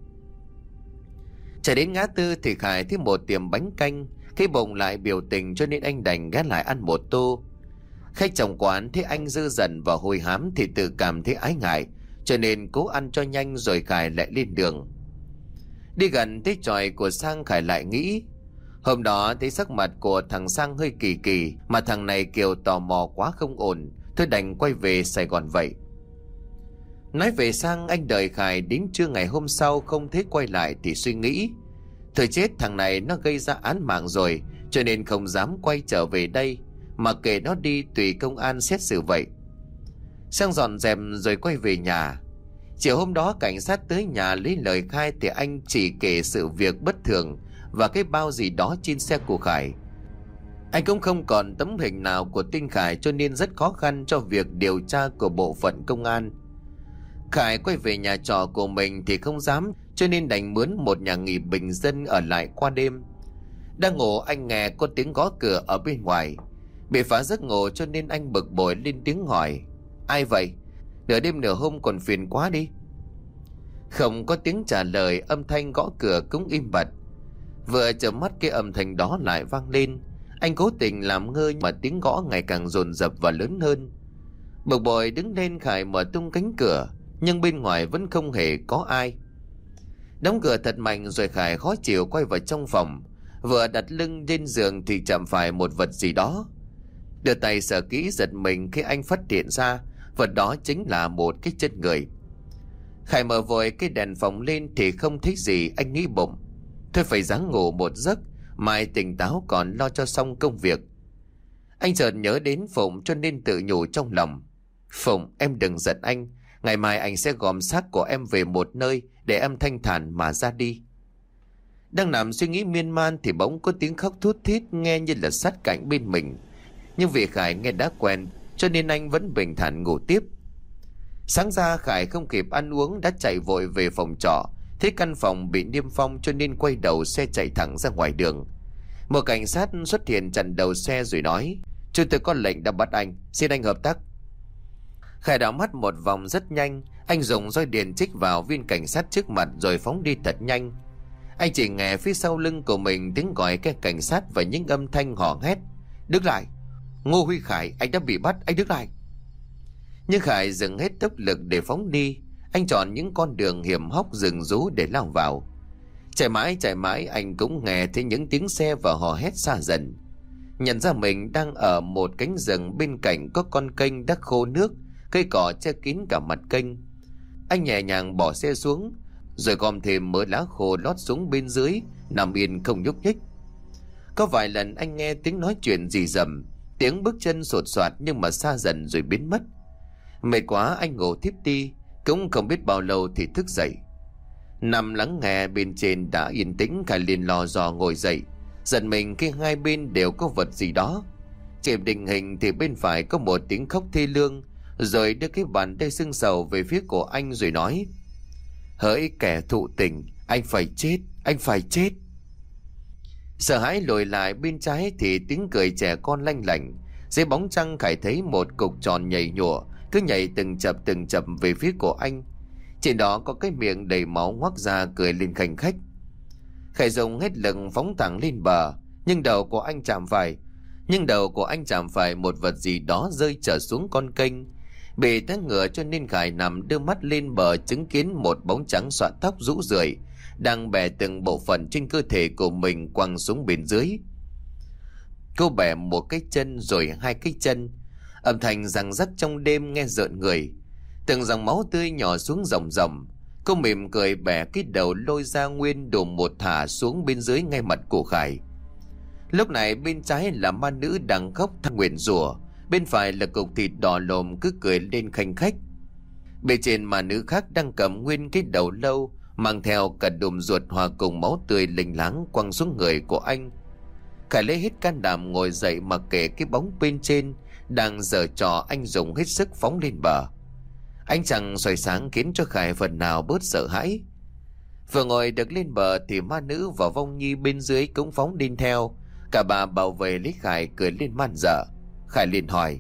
Chạy đến ngã tư thì Khải thấy một tiệm bánh canh. Cái bụng lại biểu tình cho nên anh đành ghé lại ăn một tô. Khách trong quán thấy anh dư dần và hôi hám thì tự cảm thấy ái ngại, cho nên cố ăn cho nhanh rồi Khải lại lên đường. Đi gần tới chòi của Sang, Khải lại nghĩ hôm đó thấy sắc mặt của thằng Sang hơi kỳ kỳ, mà thằng này kiểu tò mò quá không ổn, thôi đành quay về Sài Gòn vậy. Nói về Sang, anh đợi Khải đến trưa ngày hôm sau không thấy quay lại thì suy nghĩ thôi chết, thằng này nó gây ra án mạng rồi, cho nên không dám quay trở về đây, mà kệ nó đi, tùy công an xét xử vậy. Sang dọn dẹp rồi quay về nhà. Chiều hôm đó cảnh sát tới nhà lấy lời khai thì anh chỉ kể sự việc bất thường và cái bao gì đó trên xe của Khải. Anh cũng không còn tấm hình nào của tên Khải, cho nên rất khó khăn cho việc điều tra của bộ phận công an. Khải quay về nhà trọ của mình thì không dám, cho nên đành mướn một nhà nghỉ bình dân ở lại qua đêm. Đang ngủ anh nghe có tiếng gõ cửa ở bên ngoài. Bị phá giấc ngủ cho nên anh bực bội lên tiếng hỏi: ai vậy? Nửa đêm nửa hôm còn phiền quá đi. Không có tiếng trả lời, âm thanh gõ cửa cũng im bặt. Vừa chợp mắt cái âm thanh đó lại vang lên. Anh cố tình làm ngơ mà tiếng gõ ngày càng dồn dập và lớn hơn. Bực bội đứng lên, Khải mở tung cánh cửa, nhưng bên ngoài vẫn không hề có ai. Đóng cửa thật mạnh rồi Khải khó chịu quay vào trong phòng. Vừa đặt lưng lên giường thì chạm phải một vật gì đó. Đưa tay sờ kỹ, giật mình khi anh phát hiện ra vật đó chính là một cái chân người. Khải mở vội cái đèn phòng lên thì không thấy gì. Anh nghĩ bụng thôi phải ráng ngủ một giấc, mai tỉnh táo còn lo cho xong công việc. Anh chợt nhớ đến Phụng cho nên tự nhủ trong lòng: Phụng, em đừng giận anh, ngày mai anh sẽ gom xác của em về một nơi để em thanh thản mà ra đi. Đang nằm suy nghĩ miên man thì bỗng có tiếng khóc thút thít nghe như là sát cạnh bên mình. Nhưng vì Khải nghe đã quen cho nên anh vẫn bình thản ngủ tiếp. Sáng ra Khải không kịp ăn uống đã chạy vội về phòng trọ. Thấy căn phòng bị niêm phong cho nên quay đầu xe chạy thẳng ra ngoài đường. Một cảnh sát xuất hiện chặn đầu xe rồi nói: chúng tôi có lệnh đã bắt anh, xin anh hợp tác. Khải đảo mắt một vòng rất nhanh. Anh dùng roi điện chích vào viên cảnh sát trước mặt rồi phóng đi thật nhanh. Anh chỉ nghe phía sau lưng của mình tiếng gọi cái cảnh sát và những âm thanh hò hét: đứng lại, Ngô Huy Khải, anh đã bị bắt, anh đứng lại. Nhưng Khải dừng hết tốc lực để phóng đi. Anh chọn những con đường hiểm hóc rừng rú để lao vào. Chạy mãi chạy mãi anh cũng nghe thấy những tiếng xe và hò hét xa dần. Nhận ra mình đang ở một cánh rừng, bên cạnh có con kênh đã khô nước, cây cỏ che kín cả mặt kênh. Anh nhẹ nhàng bỏ xe xuống rồi gom thêm mớ lá khô lót xuống bên dưới, nằm yên không nhúc nhích. Có vài lần anh nghe tiếng nói chuyện rì rầm, Tiếng bước chân sột soạt nhưng mà xa dần rồi biến mất. Mệt quá anh ngủ thiếp đi, cũng không biết bao lâu thì thức dậy. Nằm lắng nghe bên trên đã yên tĩnh, Khải liền lò dò ngồi dậy, giật mình khi hai bên đều có vật gì đó. Chỉ định hình thì bên phải có một tiếng khóc thê lương, rồi đưa cái bàn tay sưng sầu về phía của anh rồi nói: hỡi kẻ thụ tình, anh phải chết, anh phải chết. Sợ hãi lùi lại bên trái thì tiếng cười trẻ con lanh lảnh. Dưới bóng trăng Khải thấy một cục tròn nhảy nhụa, cứ nhảy từng chập từng chập về phía của anh. Trên đó có cái miệng đầy máu ngoác ra cười lên khanh khách. Khải dùng hết lực phóng thẳng lên bờ, nhưng đầu của anh chạm phải nhưng đầu của anh chạm phải một vật gì đó rơi trở xuống con kênh. Bị té ngựa cho nên Khải nằm đưa mắt lên bờ, chứng kiến một bóng trắng xõa tóc rũ rượi đang bẻ từng bộ phận trên cơ thể của mình quăng xuống bên dưới. Cô bẻ một cái chân rồi hai cái chân, âm thanh răng rắc trong đêm nghe rợn người. Từng dòng máu tươi nhỏ xuống ròng ròng. Cô mỉm cười bẻ cái đầu lôi ra nguyên đùm một thả xuống bên dưới ngay mặt của Khải. Lúc này bên trái là ma nữ đang khóc than nguyền rủa, bên phải là cục thịt đỏ lồm cứ cười lên khanh khách. Bên trên ma nữ khác đang cầm nguyên cái đầu lâu, mang theo cả đùm ruột hòa cùng máu tươi lênh láng quăng xuống người của anh. Khải lấy hết can đảm ngồi dậy, mặc kệ cái bóng bên trên đang giở trò, anh dùng hết sức phóng lên bờ. Ánh trăng soi sáng khiến cho Khải phần nào bớt sợ hãi. Vừa ngồi được lên bờ thì ma nữ và Vong Nhi bên dưới cũng phóng đi theo. Cả bà bảo vệ lấy Khải cười lên man dợ. Khải liền hỏi: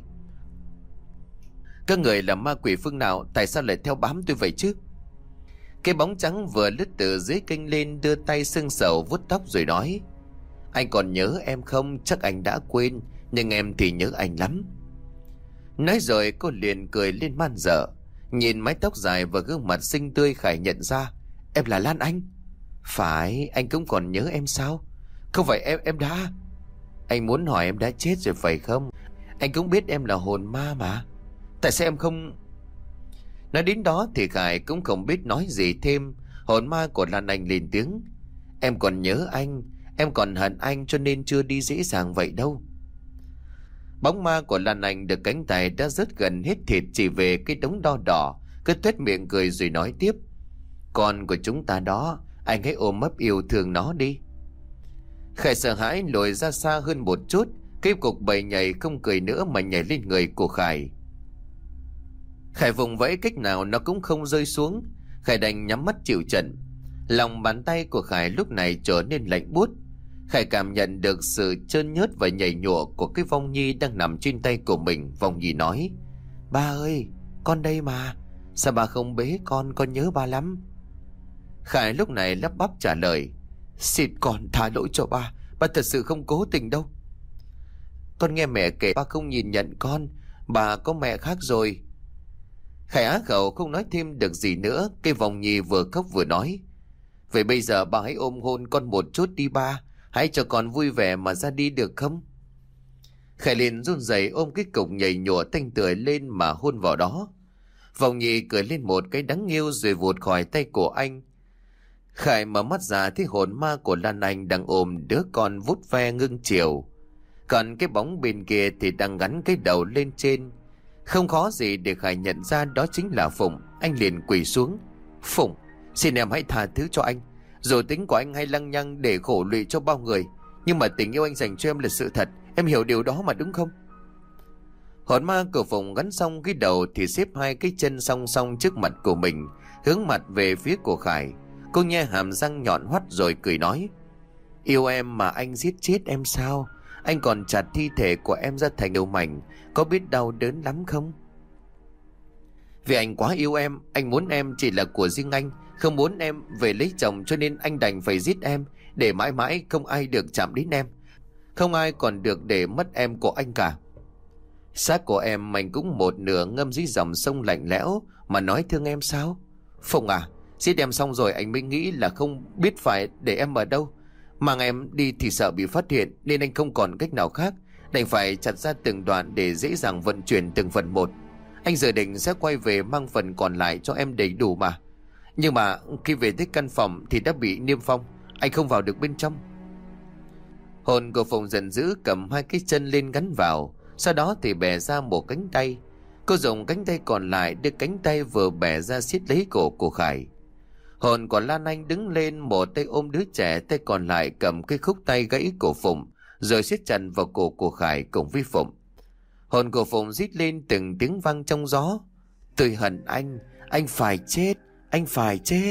các người là ma quỷ phương nào, tại sao lại theo bám tôi vậy chứ? Cái bóng trắng vừa lướt từ dưới kênh lên, đưa tay sưng sầu vuốt tóc rồi nói: anh còn nhớ em không? Chắc anh đã quên, nhưng em thì nhớ anh lắm. Nói rồi cô liền cười lên man dợ. Nhìn mái tóc dài và gương mặt xinh tươi, Khải nhận ra em là Lan Anh. Phải, anh cũng còn nhớ em sao? Không phải em em đã... Anh muốn hỏi em đã chết rồi phải không? Anh cũng biết em là hồn ma mà. Tại sao em không... Nói đến đó thì Khải cũng không biết nói gì thêm. Hồn ma của Lan Anh lên tiếng: em còn nhớ anh, em còn hận anh, cho nên chưa đi dễ dàng vậy đâu. Bóng ma của Lan Anh được cánh tay đã rất gần hết thịt chỉ về cái đống đo đỏ, cứ tuét miệng cười rồi nói tiếp: con của chúng ta đó, anh hãy ôm ấp yêu thương nó đi. Khải sợ hãi lùi ra xa hơn một chút. Cái cục bầy nhảy không cười nữa mà nhảy lên người của Khải. Khải vùng vẫy cách nào nó cũng không rơi xuống. Khải đành nhắm mắt chịu trận. Lòng bàn tay của Khải lúc này trở nên lạnh buốt. Khải cảm nhận được sự trơn nhớt và nhảy nhụa của cái Vong Nhi đang nằm trên tay của mình. Vong Nhi nói: ba ơi, con đây mà. Sao bà không bế con, con nhớ ba lắm. Khải lúc này lắp bắp trả lời: xin con tha lỗi cho ba, ba thật sự không cố tình đâu. Con nghe mẹ kể ba không nhìn nhận con, bà có mẹ khác rồi. Khải á khẩu không nói thêm được gì nữa. Cái Vong Nhi vừa khóc vừa nói: vậy bây giờ ba hãy ôm hôn con một chút đi ba, hãy cho con vui vẻ mà ra đi được không? Khải liền run rẩy ôm cái cục nhảy nhụa tanh tưởi lên mà hôn vào đó. Vong Nhi cười lên một cái đáng yêu rồi vụt khỏi tay của anh. Khải mở mắt ra thấy hồn ma của Lan Anh đang ôm đứa con vút ve ngưng chiều. Còn cái bóng bên kia thì đang gắn cái đầu lên trên. Không khó gì để Khải nhận ra đó chính là Phụng. Anh liền quỳ xuống: Phụng, xin em hãy tha thứ cho anh. Dù tính của anh hay lăng nhăng để khổ lụy cho bao người, nhưng mà tình yêu anh dành cho em là sự thật. Em hiểu điều đó mà đúng không? Hồn ma của Phụng gắn xong cái đầu thì xếp hai cái chân song song trước mặt của mình, hướng mặt về phía của Khải. Cô nhe hàm răng nhọn hoắt rồi cười nói: yêu em mà anh giết chết em sao? Anh còn chặt thi thể của em ra thành nhiều mảnh, có biết đau đớn lắm không? Vì anh quá yêu em, anh muốn em chỉ là của riêng anh, không muốn em về lấy chồng, cho nên anh đành phải giết em, để mãi mãi không ai được chạm đến em, không ai còn được để mất em của anh cả. Xác của em anh cũng một nửa ngâm dưới dòng sông lạnh lẽo mà nói thương em sao? Phụng à, giết em xong rồi anh mới nghĩ là không biết phải để em ở đâu. Mang em đi thì sợ bị phát hiện, nên anh không còn cách nào khác, đành phải chặt ra từng đoạn để dễ dàng vận chuyển từng phần một. Anh dự định sẽ quay về mang phần còn lại cho em đầy đủ mà. Nhưng mà khi về tới căn phòng thì đã bị niêm phong, anh không vào được bên trong. Hồn của Phụng giận dữ cầm hai cái chân lên gắn vào, Sau đó thì bẻ ra một cánh tay. Cô dùng cánh tay còn lại đưa cánh tay vừa bẻ ra siết lấy cổ của Khải. Hồn của Lan Anh đứng lên, một tay ôm đứa trẻ, tay còn lại cầm cái khúc tay gãy của Phụng, rồi siết chặt vào cổ của Khải cùng với Phụng. Hồn của Phụng rít lên từng tiếng vang trong gió. Tôi hận anh, anh phải chết, anh phải chết.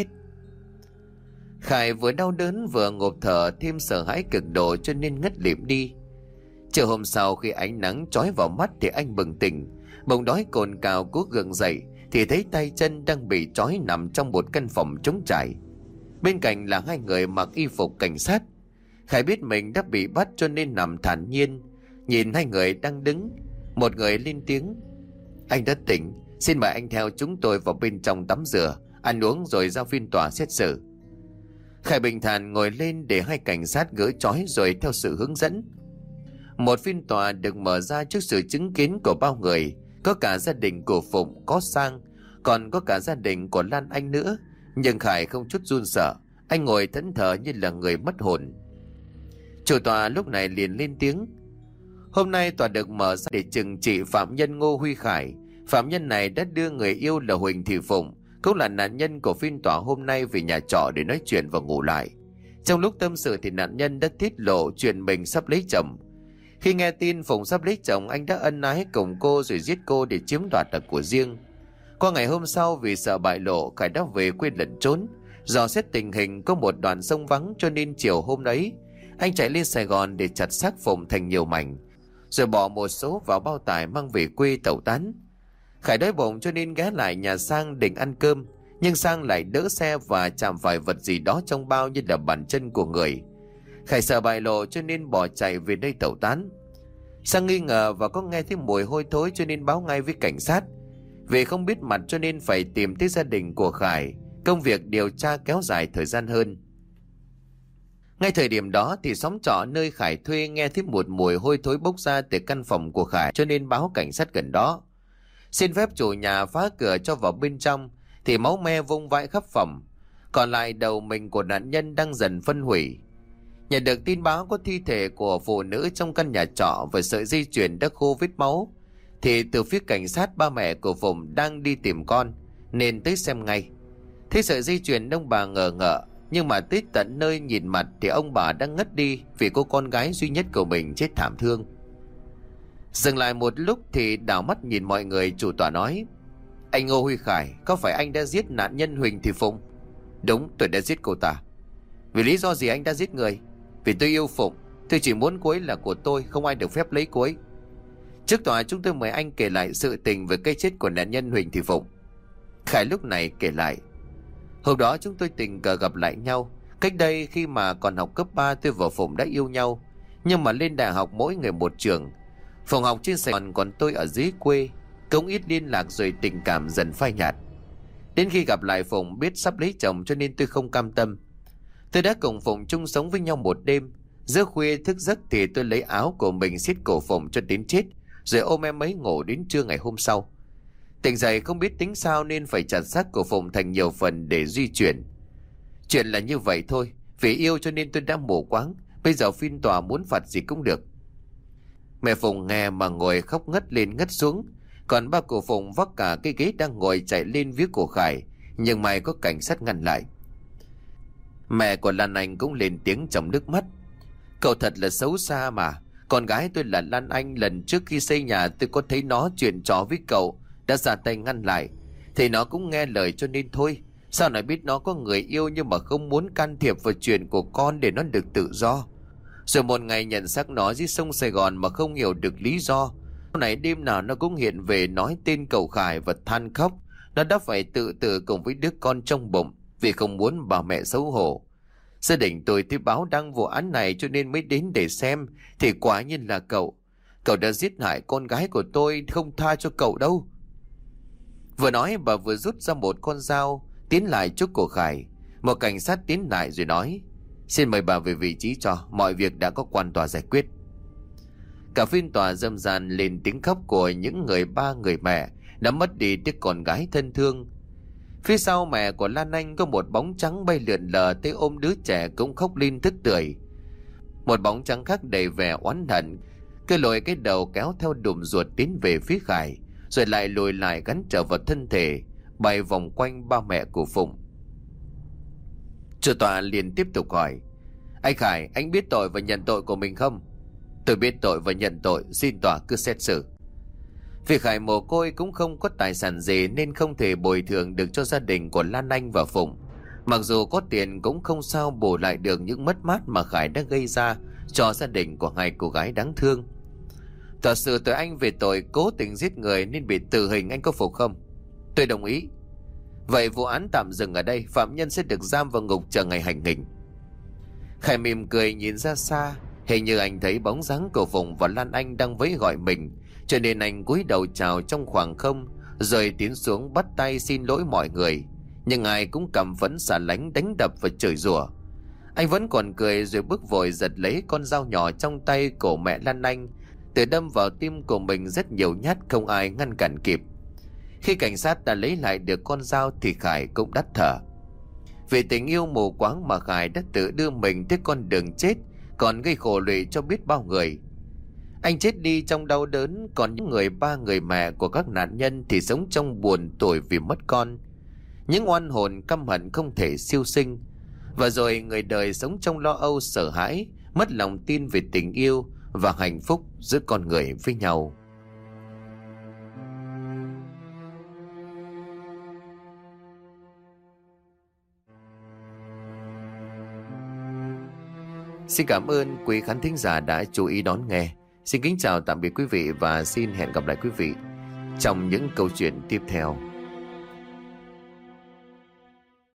Khải vừa đau đớn vừa ngộp thở, thêm sợ hãi cực độ cho nên ngất lịm đi. Chiều hôm sau khi ánh nắng chói vào mắt thì anh bừng tỉnh, bỗng đói cồn cào cố gượng dậy thì thấy tay chân đang bị trói nằm trong một căn phòng trống trải. Bên cạnh là hai người mặc y phục cảnh sát. Khải biết mình đã bị bắt cho nên nằm thản nhiên, nhìn hai người đang đứng. Một người lên tiếng: Anh đã tỉnh, xin mời anh theo chúng tôi vào bên trong tắm rửa, ăn uống rồi ra phiên tòa xét xử. Khải bình thản ngồi lên để hai cảnh sát gỡ trói rồi theo sự hướng dẫn. Một phiên tòa được mở ra trước sự chứng kiến của bao người, có cả gia đình của Phụng, có Sang, còn có cả gia đình của Lan Anh nữa. Nhưng Khải không chút run sợ, anh ngồi thẫn thờ như là người mất hồn. Chủ tòa lúc này liền lên tiếng: Hôm nay tòa được mở ra để trừng trị phạm nhân Ngô Huy Khải. Phạm nhân này đã đưa người yêu là Huỳnh Thị Phụng, cũng là nạn nhân của phiên tòa hôm nay, về nhà trọ để nói chuyện và ngủ lại. Trong lúc tâm sự thì nạn nhân đã tiết lộ chuyện mình sắp lấy chồng. Khi nghe tin Phụng sắp lấy chồng, anh đã ân ái cùng cô rồi giết cô để chiếm đoạt là của riêng. Qua ngày hôm sau, vì sợ bại lộ, Khải đã về quê lẩn trốn. Dò xét tình hình có một đoạn sông vắng cho nên chiều hôm ấy anh chạy lên Sài Gòn để chặt xác Phụng thành nhiều mảnh, rồi bỏ một số vào bao tải mang về quê tẩu tán. Khải đói bụng cho nên ghé lại nhà Sang định ăn cơm, nhưng Sang lại đỡ xe và chạm phải vật gì đó trong bao như là bàn chân của người. Khải sợ bại lộ cho nên bỏ chạy về đây tẩu tán. Sang nghi ngờ và có nghe thấy mùi hôi thối cho nên báo ngay với cảnh sát. Vì không biết mặt cho nên phải tìm tới gia đình của Khải. Công việc điều tra kéo dài thời gian hơn. Ngay thời điểm đó thì xóm trọ nơi Khải thuê nghe thấy một mùi hôi thối bốc ra từ căn phòng của Khải, cho nên báo cảnh sát gần đó. Xin phép chủ nhà phá cửa cho vào bên trong thì máu me vung vãi khắp phòng. Còn lại đầu mình của nạn nhân đang dần phân hủy. Nhận được tin báo có thi thể của phụ nữ trong căn nhà trọ và sợi dây chuyền đã khô vết máu, thì từ phía cảnh sát ba mẹ của Phụng đang đi tìm con nên tới xem ngay. Thấy sợi dây chuyền, ông bà ngờ ngợ, nhưng mà tới tận nơi nhìn mặt thì ông bà đang ngất đi vì cô con gái duy nhất của mình chết thảm thương. Dừng lại một lúc thì đảo mắt nhìn mọi người, chủ tọa nói: Anh Ngô Huy Khải, có phải anh đã giết nạn nhân Huỳnh Thị Phụng? Đúng, tôi đã giết cô ta. Vì lý do gì anh đã giết người? Vì tôi yêu Phụng, tôi chỉ muốn cô ấy là của tôi, không ai được phép lấy cô ấy. Trước tòa chúng tôi mời anh kể lại sự tình về cái chết của nạn nhân Huỳnh Thị Phụng. Khải lúc này kể lại: Hôm đó chúng tôi tình cờ gặp lại nhau. Cách đây khi mà còn học cấp ba, tôi và Phụng đã yêu nhau. Nhưng mà lên đại học mỗi người một trường. Phụng học trên Sài Gòn, còn tôi ở dưới quê. Cũng ít liên lạc rồi tình cảm dần phai nhạt. Đến khi gặp lại Phụng biết sắp lấy chồng cho nên tôi không cam tâm. Tôi đã cùng Phụng chung sống với nhau một đêm. Giữa khuya thức giấc thì tôi lấy áo của mình siết cổ Phụng cho đến chết, rồi ôm em ấy ngủ đến trưa ngày hôm sau. Tỉnh dậy không biết tính sao nên phải chặt xác của Phụng thành nhiều phần để di chuyển. Chuyện là như vậy thôi, vì yêu cho nên tôi đã mù quáng. Bây giờ phiên tòa muốn phạt gì cũng được. Mẹ Phụng nghe mà ngồi khóc ngất lên ngất xuống. Còn ba của Phụng vác cả cái ghế đang ngồi chạy lên phía của Khải, nhưng may có cảnh sát ngăn lại. Mẹ của Lan Anh cũng lên tiếng trong nước mắt: Cậu thật là xấu xa mà. Con gái tôi là Lan Anh, lần trước khi xây nhà tôi có thấy nó chuyện trò với cậu, đã ra tay ngăn lại, thì nó cũng nghe lời cho nên thôi. Sao lại biết nó có người yêu nhưng mà không muốn can thiệp vào chuyện của con để nó được tự do. Rồi một ngày nhận xác nó dưới sông Sài Gòn mà không hiểu được lý do. Hôm nay đêm nào nó cũng hiện về nói tên cậu Khải và than khóc. Nó đã phải tự tử cùng với đứa con trong bụng vì không muốn bà mẹ xấu hổ. Gia đình tôi thấy báo đăng vụ án này cho nên mới đến để xem, thì quả nhiên là cậu. Cậu đã giết hại con gái của tôi, không tha cho cậu đâu. Vừa nói bà vừa rút ra một con dao tiến lại trước cổ Khải. Một cảnh sát tiến lại rồi nói: Xin mời bà về vị trí cho, mọi việc đã có quan tòa giải quyết. Cả phiên tòa râm ran lên tiếng khóc của những người ba người mẹ đã mất đi đứa con gái thân thương. Phía sau mẹ của Lan Anh có một bóng trắng bay lượn lờ tới ôm đứa trẻ cũng khóc lên tức tưởi. Một bóng trắng khác đầy vẻ oán hận, Cứ lội cái đầu kéo theo đùm ruột tiến về phía Khải, rồi lại lùi lại gắn trở vào thân thể, bay vòng quanh ba mẹ của Phụng. Chủ tọa liền tiếp tục hỏi: Anh Khải, anh biết tội và nhận tội của mình không? Tôi biết tội và nhận tội, xin tòa cứ xét xử. Vì Khải mồ côi cũng không có tài sản gì nên không thể bồi thường được cho gia đình của Lan Anh và Phụng. Mặc dù có tiền cũng không sao bù lại được những mất mát mà Khải đã gây ra cho gia đình của hai cô gái đáng thương. Tòa xử tội anh về tội cố tình giết người nên bị tử hình, anh có phục không? Tôi đồng ý. Vậy vụ án tạm dừng ở đây, phạm nhân sẽ được giam vào ngục chờ ngày hành hình. Khải mỉm cười nhìn ra xa, hình như anh thấy bóng dáng của Phụng và Lan Anh đang vẫy gọi mình, cho nên anh cúi đầu chào trong khoảng không, rồi tiến xuống bắt tay xin lỗi mọi người. Nhưng ai cũng cầm phẫn xả lánh, đánh đập và chửi rủa. Anh vẫn còn cười rồi bước vội giật lấy con dao nhỏ trong tay của mẹ Lan Anh, tự đâm vào tim của mình rất nhiều nhát, không ai ngăn cản kịp. Khi cảnh sát đã lấy lại được con dao thì Khải cũng đắt thở. Vì tình yêu mù quáng mà Khải đã tự đưa mình tới con đường chết, còn gây khổ lụy cho biết bao người. Anh chết đi trong đau đớn, còn những người ba người mẹ của các nạn nhân thì sống trong buồn tủi vì mất con. Những oan hồn căm hận không thể siêu sinh. Và rồi người đời sống trong lo âu sợ hãi, mất lòng tin về tình yêu và hạnh phúc giữa con người với nhau. Xin cảm ơn quý khán thính giả đã chú ý đón nghe. Xin kính chào tạm biệt quý vị và xin hẹn gặp lại quý vị trong những câu chuyện tiếp theo.